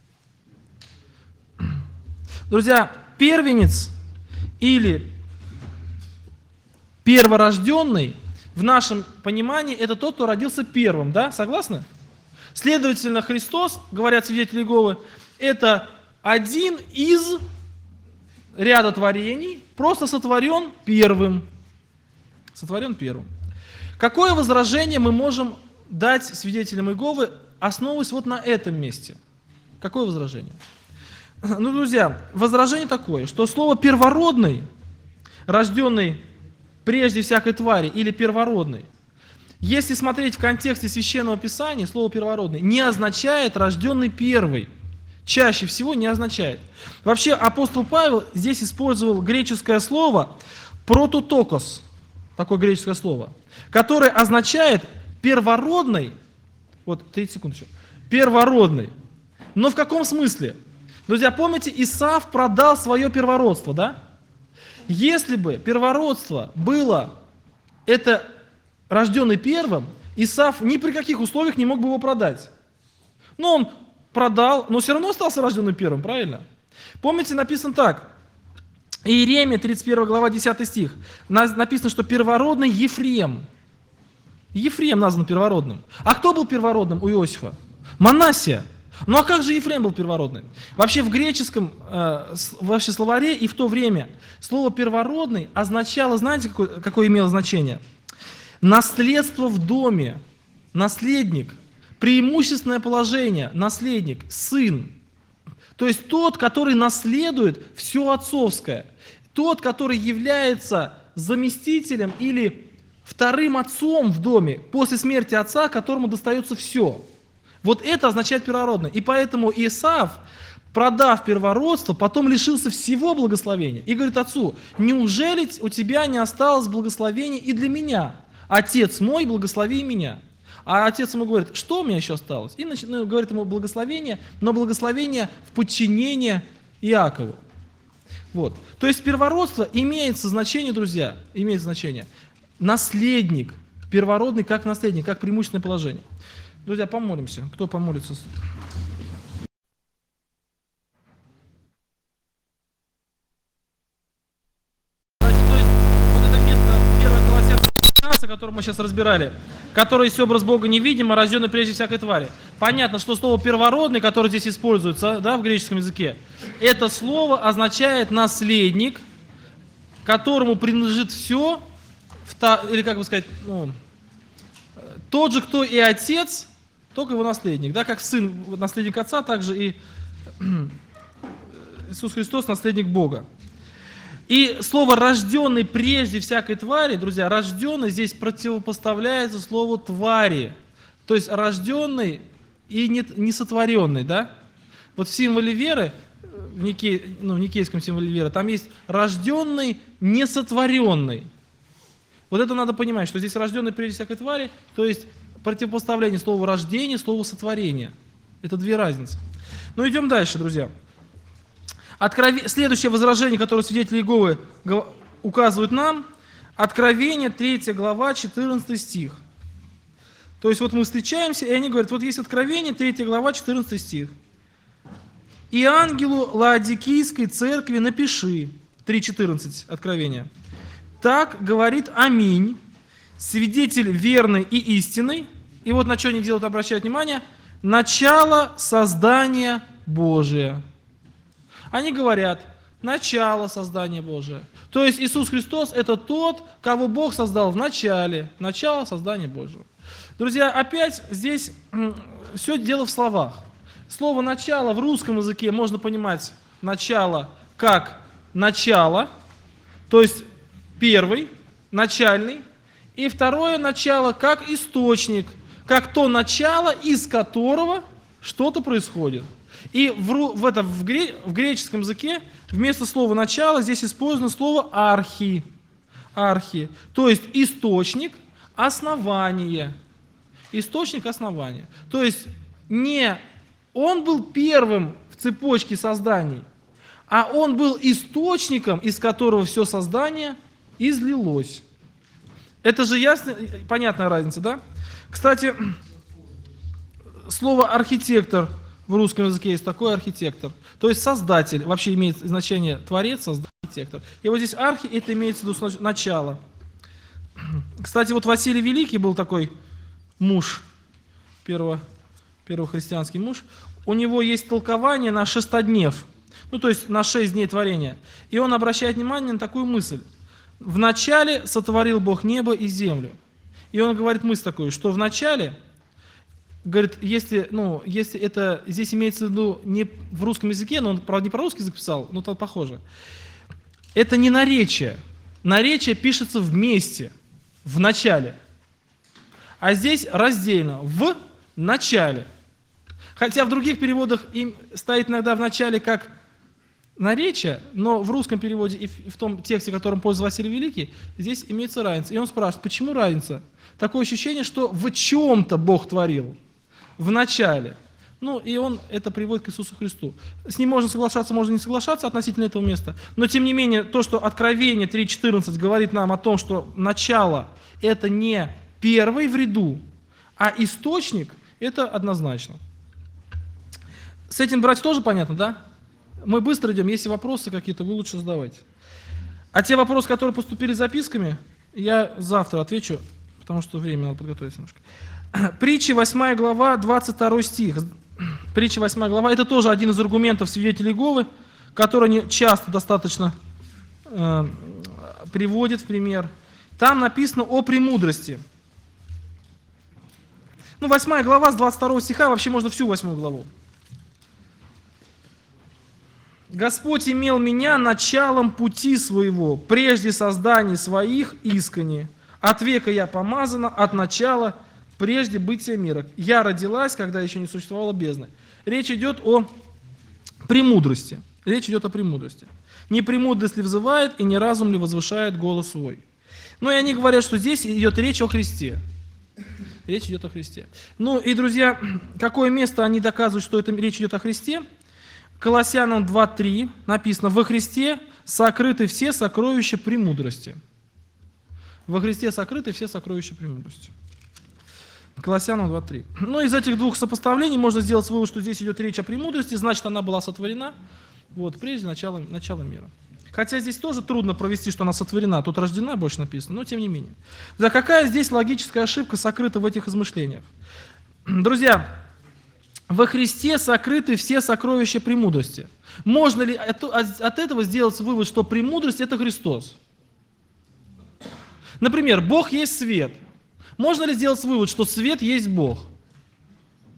Друзья, первенец или перворожденный, в нашем понимании, это тот, кто родился первым, да? Согласны? Следовательно, Христос, говорят свидетели Иеговы, это один из ряда творений, просто сотворен первым. Сотворен первым. Какое возражение мы можем дать свидетелям Иеговы, основываясь вот на этом месте? Какое возражение? Ну, друзья, возражение такое, что слово «первородный», рожденный прежде всякой твари или первородный, если смотреть в контексте Священного Писания, слово «первородный» не означает «рожденный первый». Чаще всего не означает. Вообще апостол Павел здесь использовал греческое слово «прототокос», такое греческое слово, которое означает «первородный», вот 30 секунд еще, «первородный». Но в каком смысле? Друзья, помните, Исав продал свое первородство, да? Если бы первородство было это рожденный первым, Исав ни при каких условиях не мог бы его продать. Но он продал, но все равно остался рожденным первым, правильно? Помните, написано так, Иеремия, 31 глава, 10 стих, написано, что первородный Ефрем. Ефрем назван первородным. А кто был первородным у Иосифа? Манассия. Ну а как же Ефрем был первородным? Вообще в греческом вообще словаре и в то время слово «первородный» означало, знаете, какое имело значение? Наследство в доме, наследник, преимущественное положение, наследник, сын. То есть тот, который наследует все отцовское, тот, который является заместителем или вторым отцом в доме после смерти отца, которому достается все. Вот это означает первородный. И поэтому Исав, продав первородство, потом лишился всего благословения. И говорит отцу: неужели у тебя не осталось благословения и для меня? Отец мой, благослови меня. А отец ему говорит: что у меня еще осталось? И говорит ему благословение, но благословение в подчинение Иакову. Вот. То есть первородство имеет значение, друзья, имеет значение. Наследник, первородный как наследник, как преимущественное положение. Друзья, помолимся. Кто помолится? Который мы сейчас разбирали, который есть образ Бога невидимо, рожденный прежде всякой твари. Понятно, что слово «первородный», которое здесь используется, да, в греческом языке, это слово означает наследник, которому принадлежит все, или как бы сказать, тот же, кто и отец, только его наследник. Да, как сын наследник отца, так же и Иисус Христос наследник Бога. И слово «рожденный прежде всякой твари», друзья, «рожденный» здесь противопоставляется слову «твари». То есть рожденный и не сотворенный, да? Вот в символе веры, в никейском символе веры, там есть рожденный, несотворенный. Вот это надо понимать, что здесь рожденный прежде всякой твари, то есть противопоставление слова рождение, слову сотворение. Это две разницы. Ну идем дальше, друзья. Следующее возражение, которое свидетели Иеговы указывают нам, Откровение, 3 глава, 14 стих. То есть вот мы встречаемся, и они говорят, вот есть Откровение, 3 глава, 14 стих. «И ангелу Лаодикийской церкви напиши», 3:14 Откровения, «так говорит Аминь, свидетель верный и истинный». И вот на что они делают, обращают внимание, «начало создания Божия». Они говорят, начало создания Божия. То есть Иисус Христос – это тот, кого Бог создал в начале, начало создания Божьего. Друзья, опять здесь все дело в словах. Слово «начало» в русском языке можно понимать «начало» как «начало», то есть первый, начальный, и второе «начало» как «источник», как то начало, из которого что-то происходит. И в греческом языке вместо слова «начало» здесь использовано слово «архи». Архи, то есть источник, основание. Источник, основание. То есть не он был первым в цепочке созданий, а он был источником, из которого все создание излилось. Это же ясно, понятная разница, да? Кстати, слово «архитектор» в русском языке есть такой архитектор. То есть создатель, вообще имеет значение творец, создатель, архитектор. И вот здесь архи, это имеется в виду начало. Кстати, вот Василий Великий был такой муж, первохристианский муж. У него есть толкование на шестоднев, ну то есть на 6 дней творения. И он обращает внимание на такую мысль. Вначале сотворил Бог небо и землю. И он говорит мысль такую, что вначале, говорит, если это здесь имеется в виду не в русском языке, но он, правда, не про русский язык писал, но это похоже. Это не наречие. Наречие пишется вместе, в начале. А здесь раздельно, в начале. Хотя в других переводах им стоит иногда в начале как наречие, но в русском переводе и в том тексте, которым пользовался Василий Великий, здесь имеется разница. И он спрашивает, почему разница? Такое ощущение, что в чем-то Бог творил. В начале. Ну, и он это приводит к Иисусу Христу. С ним можно соглашаться, можно не соглашаться относительно этого места. Но, тем не менее, то, что Откровение 3:14 говорит нам о том, что начало – это не первый в ряду, а источник – это однозначно. С этим, братья, тоже понятно, да? Мы быстро идем. Если вопросы какие-то, вы лучше задавайте. А те вопросы, которые поступили записками, я завтра отвечу, потому что время надо подготовиться немножко. Притча 8 глава, 22 стих. Притча 8 глава, это тоже один из аргументов свидетелей Иеговы, который они часто достаточно приводят в пример. Там написано о премудрости. Ну, 8 глава с 22 стиха, вообще можно всю 8 главу. «Господь имел меня началом пути своего, прежде созданий своих искони. От века я помазана, от начала, прежде бытия мира. Я родилась, когда еще не существовало бездны». Речь идет о премудрости. Речь идет о премудрости. «Не премудрость ли взывает, и не разум ли возвышает голос свой». Ну и они говорят, что здесь идет речь о Христе. Речь идет о Христе. Ну и, друзья, какое место они доказывают, что это речь идет о Христе? Колоссянам 2:3 написано: «Во Христе сокрыты все сокровища премудрости». Во Христе сокрыты все сокровища премудрости. Колоссянам 2:3. Ну, из этих двух сопоставлений можно сделать вывод, что здесь идет речь о премудрости, значит, она была сотворена прежде начала мира. Хотя здесь тоже трудно провести, что она сотворена, тут рождена больше написано, но тем не менее. Да какая здесь логическая ошибка сокрыта в этих измышлениях? Друзья, во Христе сокрыты все сокровища премудрости. Можно ли от этого сделать вывод, что премудрость – это Христос? Например, Бог есть свет. Можно ли сделать вывод, что свет есть Бог?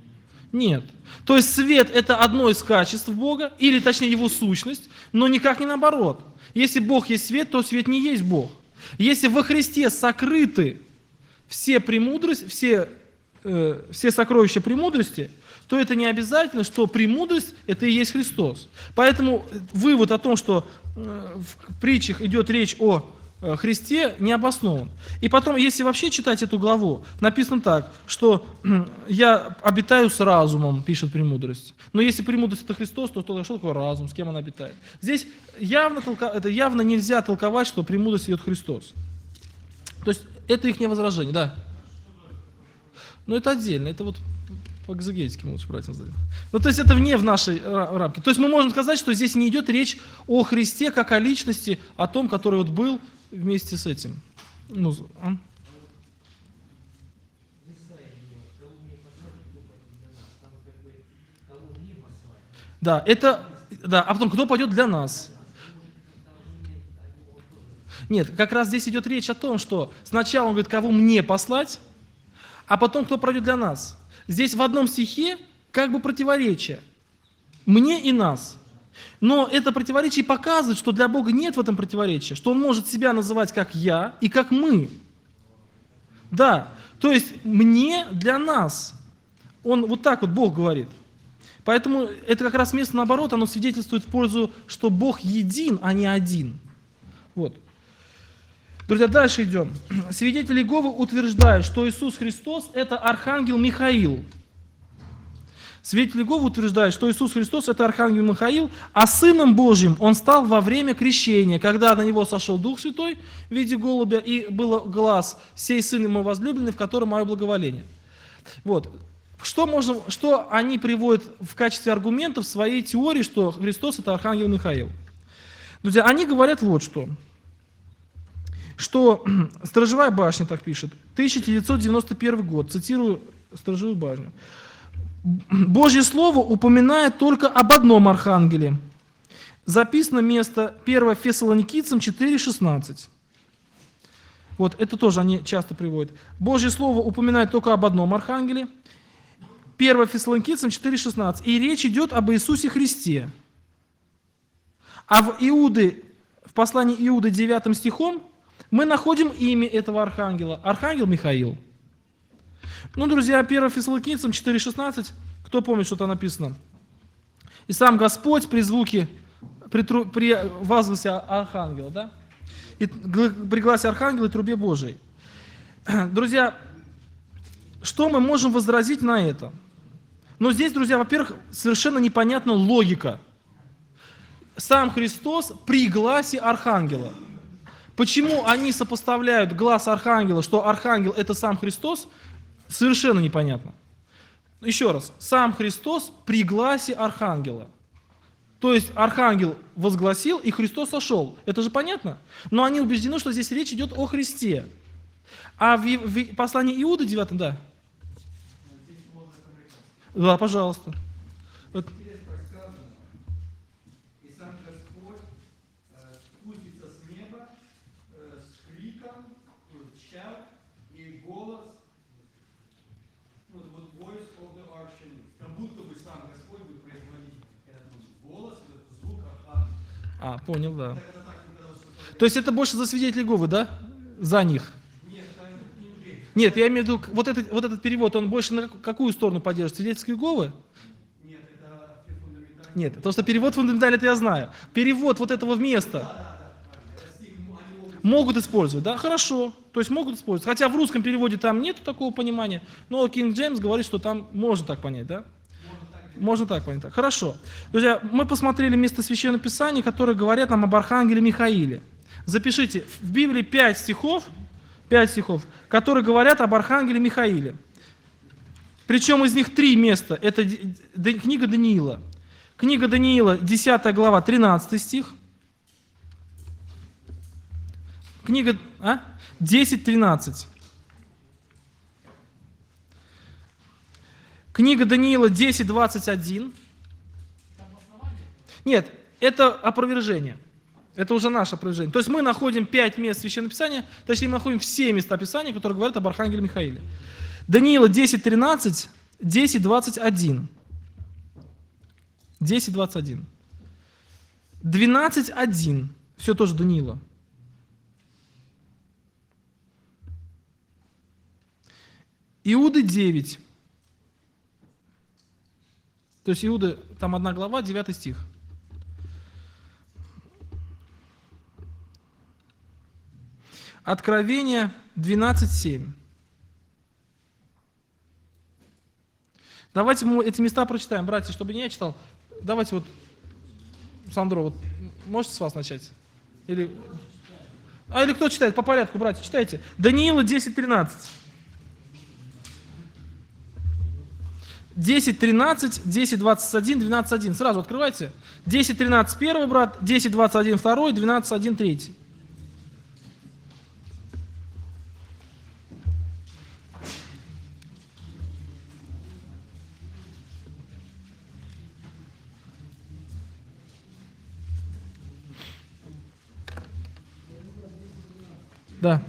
Нет. То есть свет – это одно из качеств Бога, или точнее его сущность, но никак не наоборот. Если Бог есть свет, то свет не есть Бог. Если во Христе сокрыты все премудрости, все сокровища премудрости, то это не обязательно, что премудрость – это и есть Христос. Поэтому вывод о том, что в притчах идет речь о Христе, не обоснован. И потом, если вообще читать эту главу, написано так, что «я обитаю с разумом», пишет премудрость. Но если премудрость – это Христос, то что такое разум, с кем он обитает? Здесь явно нельзя толковать, что премудрость идет Христос. То есть это их не возражение, да. Но это отдельно, это вот по экзегетике мы лучше брать. Ну, то есть это вне в нашей рамке. То есть мы можем сказать, что здесь не идет речь о Христе как о личности, о том, который вот был вместе с этим. Ну, да, это, да, а потом, кто пойдет для нас? Нет, как раз здесь идет речь о том, что сначала он говорит, кого мне послать, а потом кто пройдет для нас. Здесь в одном стихе как бы противоречие. Мне и нас. Но это противоречие показывает, что для Бога нет в этом противоречия, что Он может себя называть как «я» и как «мы». Да, то есть «мне» для нас. Он вот так вот Бог говорит. Поэтому это как раз место наоборот, оно свидетельствует в пользу, что Бог един, а не один. Вот. Друзья, дальше идем. Свидетели Иеговы утверждают, что Иисус Христос – это архангел Михаил. Свидетели Иеговы утверждают, что Иисус Христос – это архангел Михаил, а Сыном Божьим Он стал во время крещения, когда на Него сошел Дух Святой в виде голубя, и был глас «Сей Сын мой возлюбленный, в котором мое благоволение». Вот. Что они приводят в качестве аргументов в своей теории, что Христос – это архангел Михаил? Друзья, они говорят вот что «Сторожевая башня» так пишет, 1991 год, цитирую «Сторожевую башню». Божье Слово упоминает только об одном архангеле. Записано место 1 Фессалоникийцам 4,16. Вот это тоже они часто приводят. Божье Слово упоминает только об одном архангеле. 1 Фессалоникийцам 4,16. И речь идет об Иисусе Христе. А в послании Иуды 9 стихом мы находим имя этого архангела. Архангел Михаил. Ну, друзья, 1 Фессалоникийцам 4,16, кто помнит, что там написано? «И сам Господь при звуке, при возгласе архангела», да? И при гласе архангела и трубе Божией. Друзья, что мы можем возразить на это? Но здесь, друзья, во-первых, совершенно непонятна логика. Сам Христос при гласе архангела. Почему они сопоставляют глас архангела, что архангел – это сам Христос, совершенно непонятно. Еще раз. Сам Христос при гласе архангела. То есть архангел возгласил, и Христос сошел. Это же понятно? Но они убеждены, что здесь речь идет о Христе. А в послании Иуды 9, да? Да, пожалуйста. Понял, да. То есть это больше за свидетелей Иеговы, да? За них. Нет, я имею в виду, вот этот перевод, он больше на какую сторону поддерживает? Свидетельской Иеговы? Нет, потому что перевод фундаментальный, это я знаю. Перевод вот этого места могут использовать, да? Хорошо, то есть могут использовать. Хотя в русском переводе там нет такого понимания, но King James говорит, что там можно так понять, да? Можно так понять. Хорошо. Друзья, мы посмотрели место Священного Писания, которые говорят нам об архангеле Михаиле. Запишите, в Библии 5 стихов, которые говорят об архангеле Михаиле. Причем из них 3 места. Это книга Даниила. Книга Даниила, 10 глава, 13 стих. Книга 10-13. Книга Даниила 10:21. Нет, это опровержение. Это уже наше опровержение. То есть мы находим 5 мест Священного Писания, точнее мы находим все места Писания, которые говорят об архангеле Михаиле. Даниила 10:13 10:21. 10:21. 12:1. Все тоже Даниила. Иуды 9. То есть Иуды, там 1 глава, 9 стих. Откровение 12:7. Давайте мы эти места прочитаем, братья, чтобы не я читал. Давайте вот, Сандро, вот, можете с вас начать? Или кто читает? По порядку, братья, читайте. Даниила 10:13. 10:13, 10:21, 12:1. Сразу открывайте. 10:13 первый брат, 10:21 второй, 12:1 третий. Да.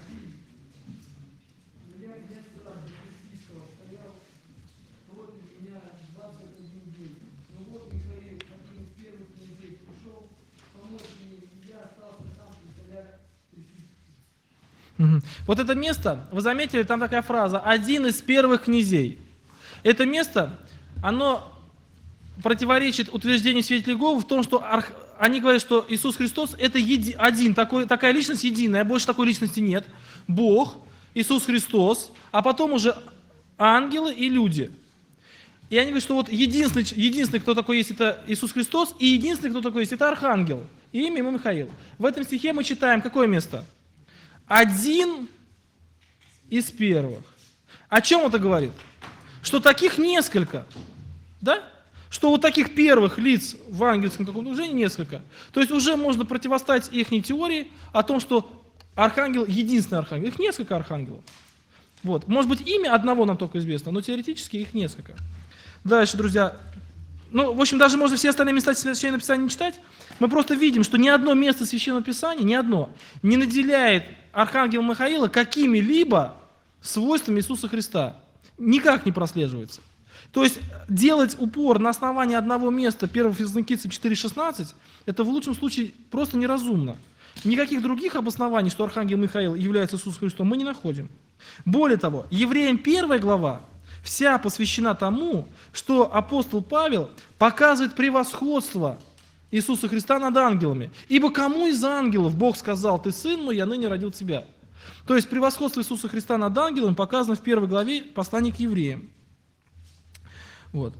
Вот это место, вы заметили, там такая фраза «один из первых князей». Это место, оно противоречит утверждению свидетелей Иеговы в том, что они говорят, что Иисус Христос это один, такая личность единая, больше такой личности нет. Бог, Иисус Христос, а потом уже ангелы и люди. И они говорят, что вот единственный, кто такой есть, это Иисус Христос, и единственный, кто такой есть, это Архангел. И имя ему Михаил. В этом стихе мы читаем какое место? Один из первых. О чем это говорит? Что таких несколько. Да? Что вот таких первых лиц в ангельском каком-то уже несколько. То есть уже можно противостоять их теории о том, что архангел единственный архангел. Их несколько архангелов. Вот. Может быть, имя одного нам только известно, но теоретически их несколько. Дальше, друзья. Ну, в общем, даже можно все остальные места Священного Писания не читать. Мы просто видим, что ни одно место Священного Писания, ни одно, не наделяет архангела Михаила какими-либо свойствами Иисуса Христа. Никак не прослеживается. То есть делать упор на основании одного места 1 Фессалоникийцам 4:16, это в лучшем случае просто неразумно. Никаких других обоснований, что архангел Михаил является Иисусом Христом, мы не находим. Более того, Евреям 1 глава вся посвящена тому, что апостол Павел показывает превосходство Иисуса Христа над ангелами. Ибо кому из ангелов Бог сказал: «Ты сын мой, я ныне родил тебя». То есть превосходство Иисуса Христа над ангелом показано в 1 главе послания к евреям. Вот.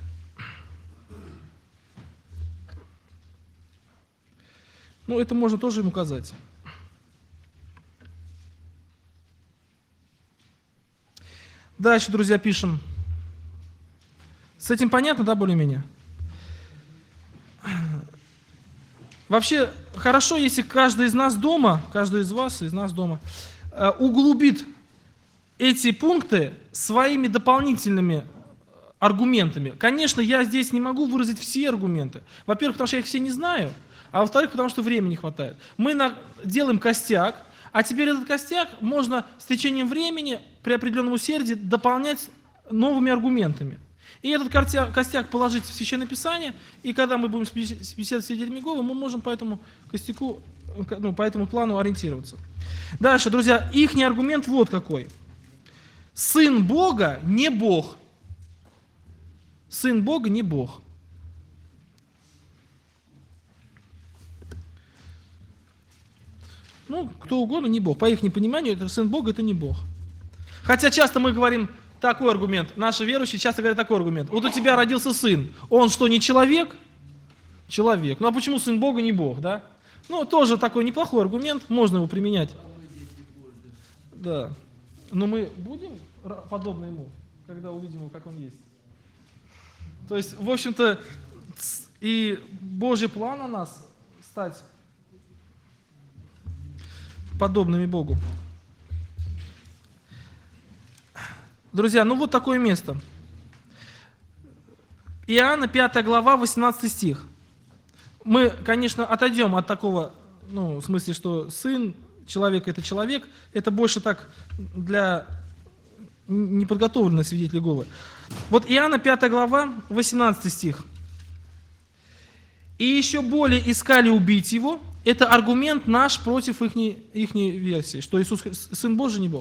Ну, это можно тоже им указать. Дальше, друзья, пишем. С этим понятно, да, более-менее? Вообще, хорошо, если каждый из нас дома, каждый из вас, из нас дома, углубит эти пункты своими дополнительными аргументами. Конечно, я здесь не могу выразить все аргументы. Во-первых, потому что я их все не знаю, а во-вторых, потому что времени не хватает. Мы делаем костяк, а теперь этот костяк можно с течением времени при определенном усердии дополнять новыми аргументами. И этот костяк положить в Священное Писание, и когда мы будем беседовать с свидетелями Иеговы, мы можем по этому костяку, ну, по этому плану ориентироваться. Дальше, друзья, их аргумент вот какой. Сын Бога не Бог. Сын Бога не Бог. Ну, кто угодно, не Бог. По их непониманию, это сын Бога, это не Бог. Хотя часто мы говорим такой аргумент. Наши верующие часто говорят такой аргумент. Вот у тебя родился сын. Он что, не человек? Человек. Ну а почему сын Бога не Бог, да? Ну, тоже такой неплохой аргумент. Можно его применять. Да. Но мы будем подобно ему, когда увидим его, как он есть. То есть, в общем-то, и Божий план о нас стать подобными Богу. Друзья, ну вот такое место. Иоанна 5 глава, 18 стих. Мы, конечно, отойдем от такого, ну, в смысле, что сын человека – это человек. Это больше так для неподготовленных свидетелей Иеговы. Вот Иоанна 5 глава, 18 стих. «И еще более искали убить его». Это аргумент наш против ихней версии, что Иисус Сын Божий не Бог.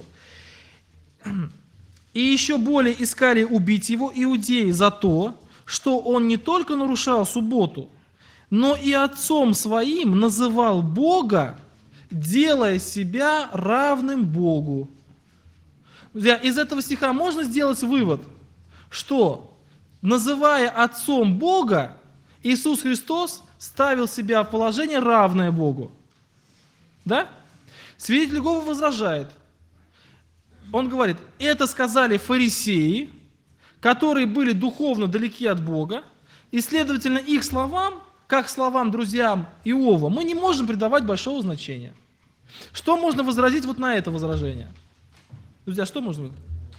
«И еще более искали убить его иудеи за то, что он не только нарушал субботу, но и отцом своим называл Бога, делая себя равным Богу». Друзья, из этого стиха можно сделать вывод, что, называя отцом Бога, Иисус Христос ставил себя в положение, равное Богу. Да? Свидетель Иеговы возражает. Он говорит, это сказали фарисеи, которые были духовно далеки от Бога, и, следовательно, их словам, как словам друзьям Иова, мы не можем придавать большого значения. Что можно возразить вот на это возражение? Друзья, что можно?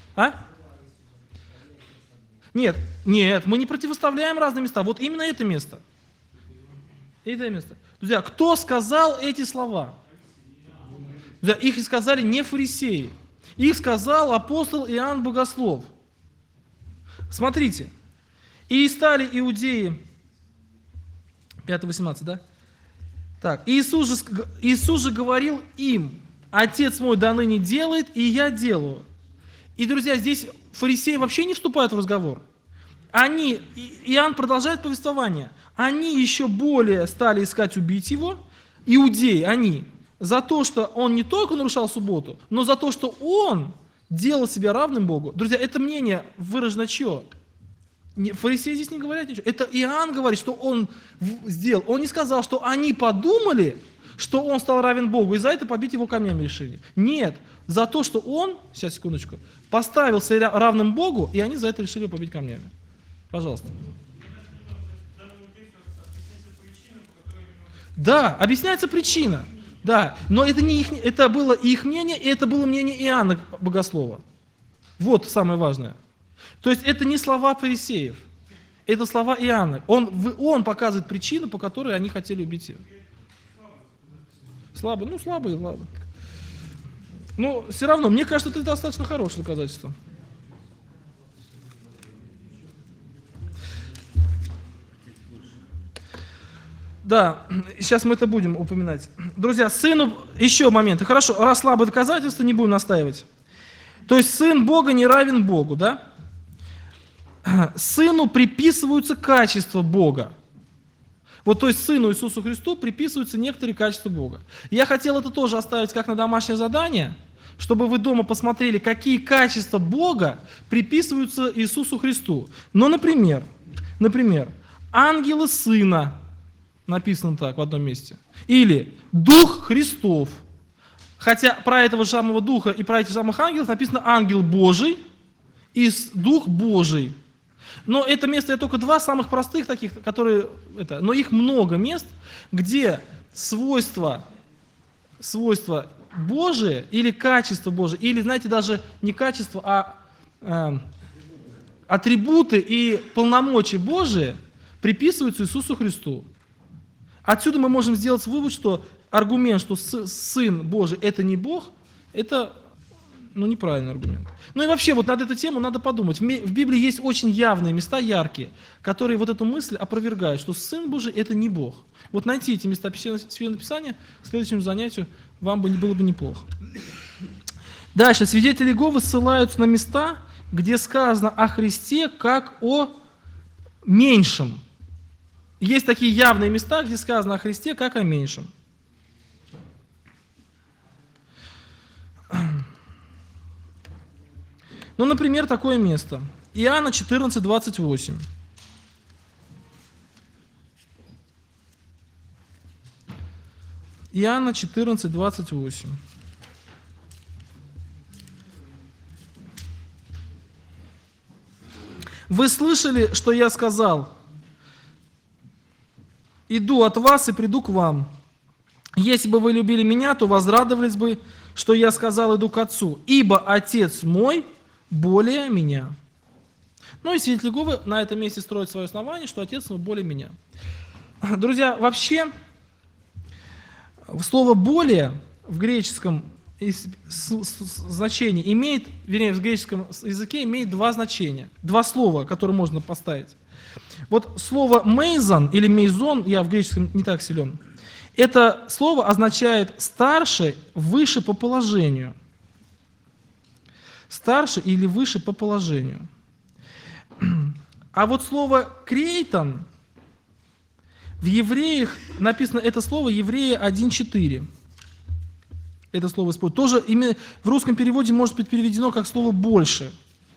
Нет, мы не противоставляем разные места. Вот именно это место. Это место. Друзья, кто сказал эти слова? Друзья, их сказали не фарисеи. Их сказал апостол Иоанн Богослов. Смотрите. «И стали иудеи...» 5-18, да? Так. «Иисус же говорил им, Отец мой до ныне делает, и я делаю». И, друзья, здесь фарисеи вообще не вступают в разговор. Иоанн продолжает повествование. Они еще более стали искать убить его, иудеи, они, за то, что он не только нарушал субботу, но за то, что он делал себя равным Богу. Друзья, это мнение выражено чье? Фарисеи здесь не говорят ничего. Это Иоанн говорит, что он сделал. Он не сказал, что они подумали, что он стал равен Богу, и за это побить его камнями решили. Нет, за то, что он, сейчас, секундочку, поставил себя равным Богу, и они за это решили его побить камнями. Пожалуйста. Да, объясняется причина. Да, но это не их, это было их мнение, и это было мнение Иоанна Богослова. Вот самое важное. То есть это не слова фарисеев, это слова Иоанна. Он показывает причину, по которой они хотели убить его. Слабый, ладно. Но все равно, мне кажется, это достаточно хорошее доказательство. Да, сейчас мы это будем упоминать. Друзья, сыну, еще моменты. Хорошо, раз слабое доказательство, не будем настаивать. То есть сын Бога не равен Богу, да? Сыну приписываются качества Бога. Вот, то есть сыну Иисусу Христу приписываются некоторые качества Бога. Я хотел это тоже оставить как на домашнее задание, чтобы вы дома посмотрели, какие качества Бога приписываются Иисусу Христу. Ну, например, ангелы Сына, написано так в одном месте, или Дух Христов. Хотя про этого же самого Духа и про этих самых ангелов написано ангел Божий и Дух Божий. Но это место, я только два самых простых таких, которые, но их много мест, где свойства Божие или качество Божие, или, знаете, даже не качество, а атрибуты и полномочия Божие приписываются Иисусу Христу. Отсюда мы можем сделать вывод, что аргумент, что Сын Божий – это не Бог, это неправильный аргумент. Ну и вообще, вот над эту тему надо подумать. В Библии есть очень явные места, яркие, которые вот эту мысль опровергают, что Сын Божий – это не Бог. Вот найти эти места Священного Писания к следующему занятию вам было бы неплохо. Дальше. Свидетели Иеговы ссылаются на места, где сказано о Христе как о меньшем. Есть такие явные места, где сказано о Христе как о меньшем. Ну, например, такое место. Иоанна 14:28. Иоанна 14:28. Вы слышали, что я сказал? Иду от вас и приду к вам. Если бы вы любили меня, то возрадовались бы, что я сказал, иду к Отцу. Ибо Отец мой более меня. Ну и свидетель Иеговы на этом месте строит свое основание, что Отец мой более меня. Друзья, вообще, слово «более» в греческом значение имеет, вернее, в греческом языке имеет два значения, два слова, которые можно поставить. Вот слово «мейзон» или «мейзон», я в греческом не так силен, это слово означает «старше», «выше по положению». Старше или выше по положению. А вот слово «крейтон» в евреях написано это слово Еврея 1.4. Это слово используют. Тоже именно в русском переводе может быть переведено как слово «больше».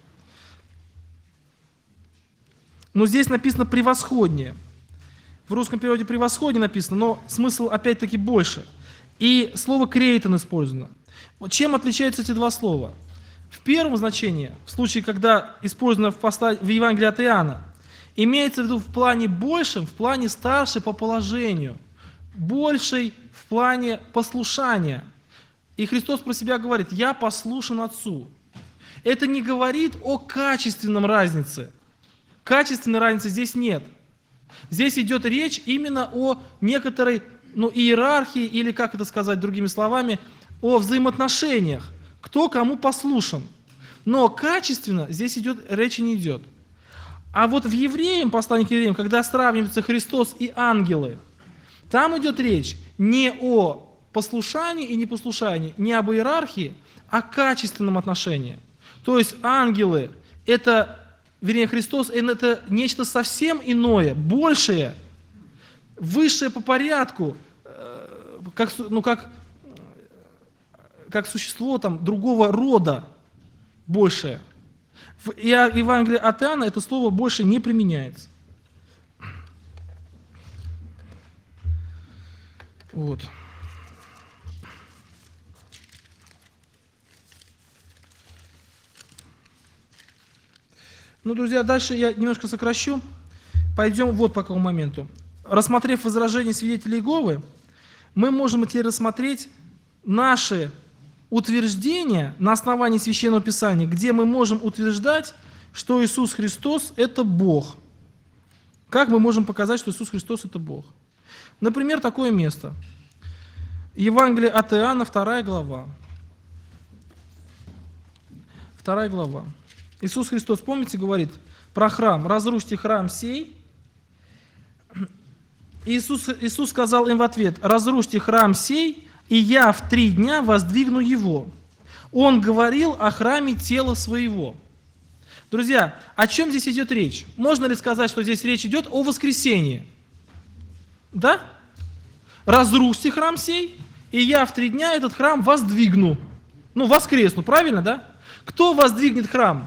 Но здесь написано «превосходнее». В русском переводе «превосходнее» написано, но смысл опять-таки больше. И слово «крейтон» использовано. Вот чем отличаются эти два слова? В первом значении, в случае, когда использовано в Евангелии от Иоанна, имеется в виду в плане большем, в плане старше по положению, больший в плане послушания. И Христос про себя говорит: «Я послушен Отцу». Это не говорит о качественном разнице. Качественной разницы здесь нет. Здесь идет речь именно о некоторой иерархии, или, как это сказать другими словами, о взаимоотношениях. Кто кому послушен. Но качественно здесь речи не идет. А вот в Евреям, послании к Евреям, когда сравниваются Христос и ангелы, там идет речь не о послушании и непослушании, не об иерархии, а о качественном отношении. То есть ангелы – это, вернее, Христос – это нечто совсем иное, большее, высшее по порядку, как существо там, другого рода, большее. В Евангелии от Иоанна это слово больше не применяется. Вот. Друзья, дальше я немножко сокращу. Пойдем вот по какому моменту. Рассмотрев возражения свидетелей Иеговы, мы можем теперь рассмотреть наши утверждения на основании Священного Писания, где мы можем утверждать, что Иисус Христос – это Бог. Как мы можем показать, что Иисус Христос – это Бог? Например, такое место. Евангелие от Иоанна, 2 глава. 2 глава. Иисус Христос, помните, говорит про храм: «Разрушьте храм сей». Иисус сказал им в ответ: «Разрушьте храм сей, и я в 3 дня воздвигну его». Он говорил о храме тела своего. Друзья, о чем здесь идет речь? Можно ли сказать, что здесь речь идет о воскресении? Да? «Разрушьте храм сей, и я в 3 дня этот храм воздвигну». Воскресну, правильно, да? Кто воздвигнет храм?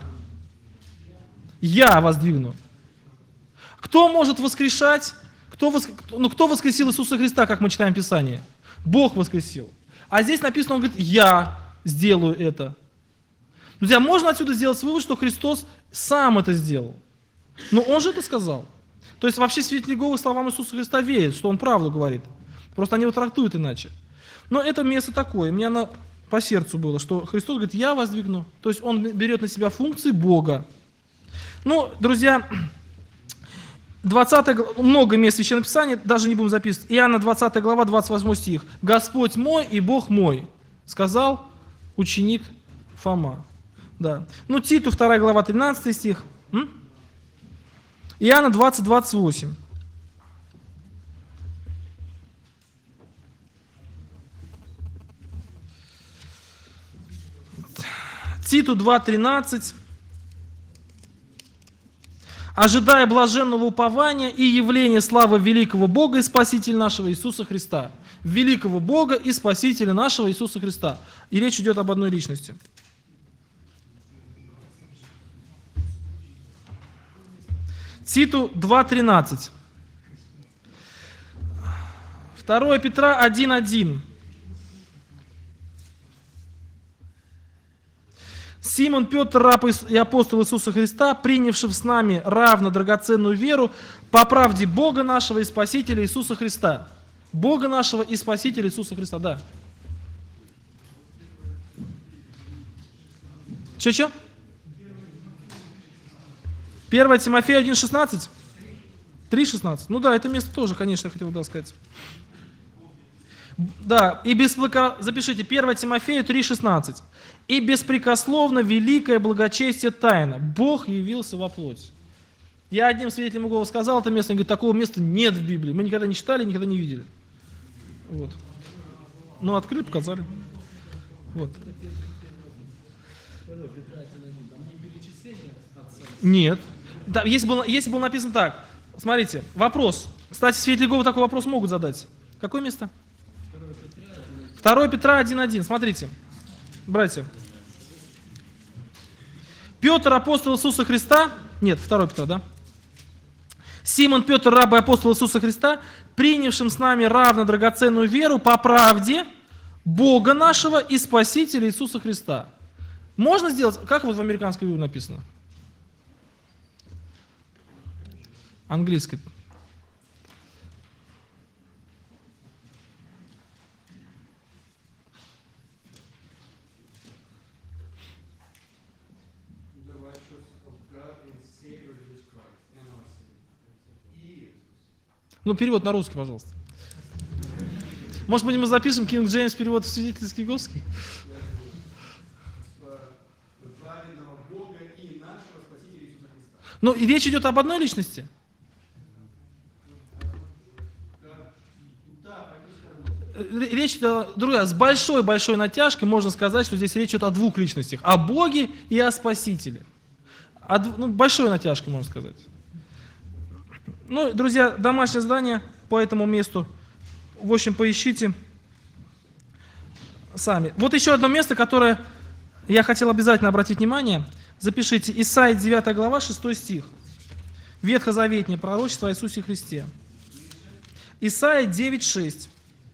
Я воздвигну. Кто может воскрешать? Кто воскресил Иисуса Христа, как мы читаем в Писании? Бог воскресил. А здесь написано, он говорит: «Я сделаю это». Друзья, можно отсюда сделать вывод, что Христос сам это сделал. Но он же это сказал. То есть вообще свидетели Иеговы словам Иисуса Христа верят, что он правду говорит. Просто они его трактуют иначе. Но это место такое, мне оно по сердцу было, что Христос говорит: «Я воздвигну». То есть он берет на себя функции Бога. Друзья, 20 много мест Священного Писания, даже не будем записывать. Иоанна 20 глава, 28 стих. «Господь мой и Бог мой», сказал ученик Фома. Да. Титу 2 глава, 13 стих. Иоанна 20, 28. Титу 2, 13. «Ожидая блаженного упования и явления славы великого Бога и Спасителя нашего Иисуса Христа». Великого Бога и Спасителя нашего Иисуса Христа. И речь идет об одной личности. Титу 2:13. 2 Петра 1:1. Симон Петр, раб и апостол Иисуса Христа, принявший с нами равно драгоценную веру по правде Бога нашего и Спасителя Иисуса Христа. Бога нашего и Спасителя Иисуса Христа, да. Че? 1 Тимофея 1:16? 3:16. Да, это место тоже, конечно, я хотел бы сказать. Да, запишите 1 Тимофею 3,16. И беспрекословно великое благочестие тайна. Бог явился во плоти. Я одним свидетелем Иеговы сказал это место, он говорит, такого места нет в Библии. Мы никогда не читали, никогда не видели. Вот. Ну, открыли, показали. Вот. Нет. Да, если было написано так. Смотрите, вопрос. Кстати, свидетели Иеговы такой вопрос могут задать. Какое место? 2 Петра 1:1. Смотрите, братья. Петр, апостол Иисуса Христа. Нет, 2 Петра, да? Симон Петр, раб и апостол Иисуса Христа, принявшим с нами равно драгоценную веру по правде Бога нашего и Спасителя Иисуса Христа. Можно сделать, как вот в американской Библии написано? Английской. Ну, перевод на русский, пожалуйста. Может быть, мы запишем King James перевод в свидетельский Говский? Ну, и речь идет об одной личности. Речь идет, друзья, с большой-большой натяжкой можно сказать, что здесь речь идет о двух личностях. О Боге и о Спасителе. Большой натяжкой, можно сказать. Ну, друзья, домашнее задание по этому месту. В общем, поищите сами. Вот еще одно место, которое я хотел обязательно обратить внимание. Запишите. Исайя 9 глава, 6 стих. Ветхозаветнее пророчество о Иисусе Христе. Исайя 9:6.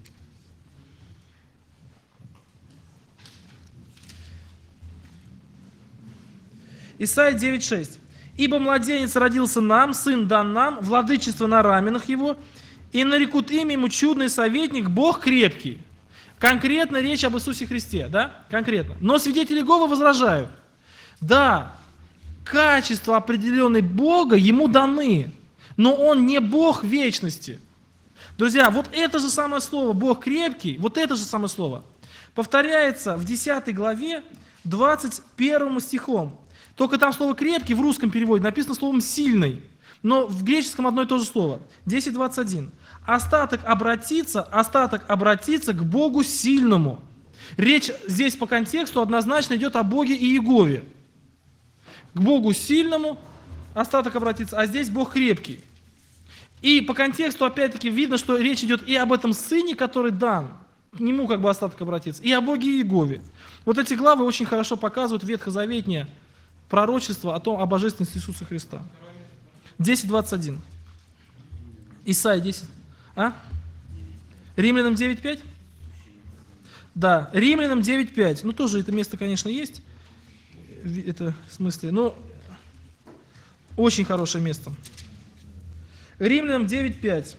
Исайя 9:6. «Ибо младенец родился нам, сын дан нам, владычество на раменах его, и нарекут имя ему чудный советник, Бог крепкий». Конкретно речь об Иисусе Христе, да? Конкретно. Но свидетели Иеговы возражают. Да, качества определенные Бога ему даны, но он не Бог вечности. Друзья, вот это же самое слово «Бог крепкий», вот это же самое слово повторяется в 10 главе 21 стихом. Только там слово «крепкий» в русском переводе написано словом «сильный», но в греческом одно и то же слово. 10:21. Остаток обратиться к Богу сильному. Речь здесь по контексту однозначно идет о Боге и Иегове. К Богу сильному остаток обратиться, а здесь Бог крепкий. И по контексту опять-таки видно, что речь идет и об этом сыне, который дан, к нему как бы остаток обратиться, и о Боге и Иегове. Вот эти главы очень хорошо показывают ветхозаветнее пророчество о божественности Иисуса Христа. 10:21. Исайя 10. Римлянам 9:5? Да, Римлянам 9:5. Ну, тоже это место, конечно, есть. Это в смысле, но очень хорошее место. Римлянам 9:5.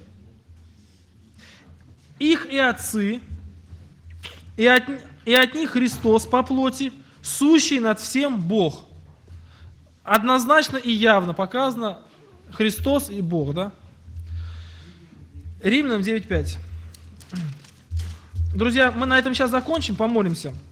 Их и отцы, и от них Христос по плоти, сущий над всем Бог. Однозначно и явно показано Христос и Бог, да? Римлянам 9:5. Друзья, мы на этом сейчас закончим, помолимся.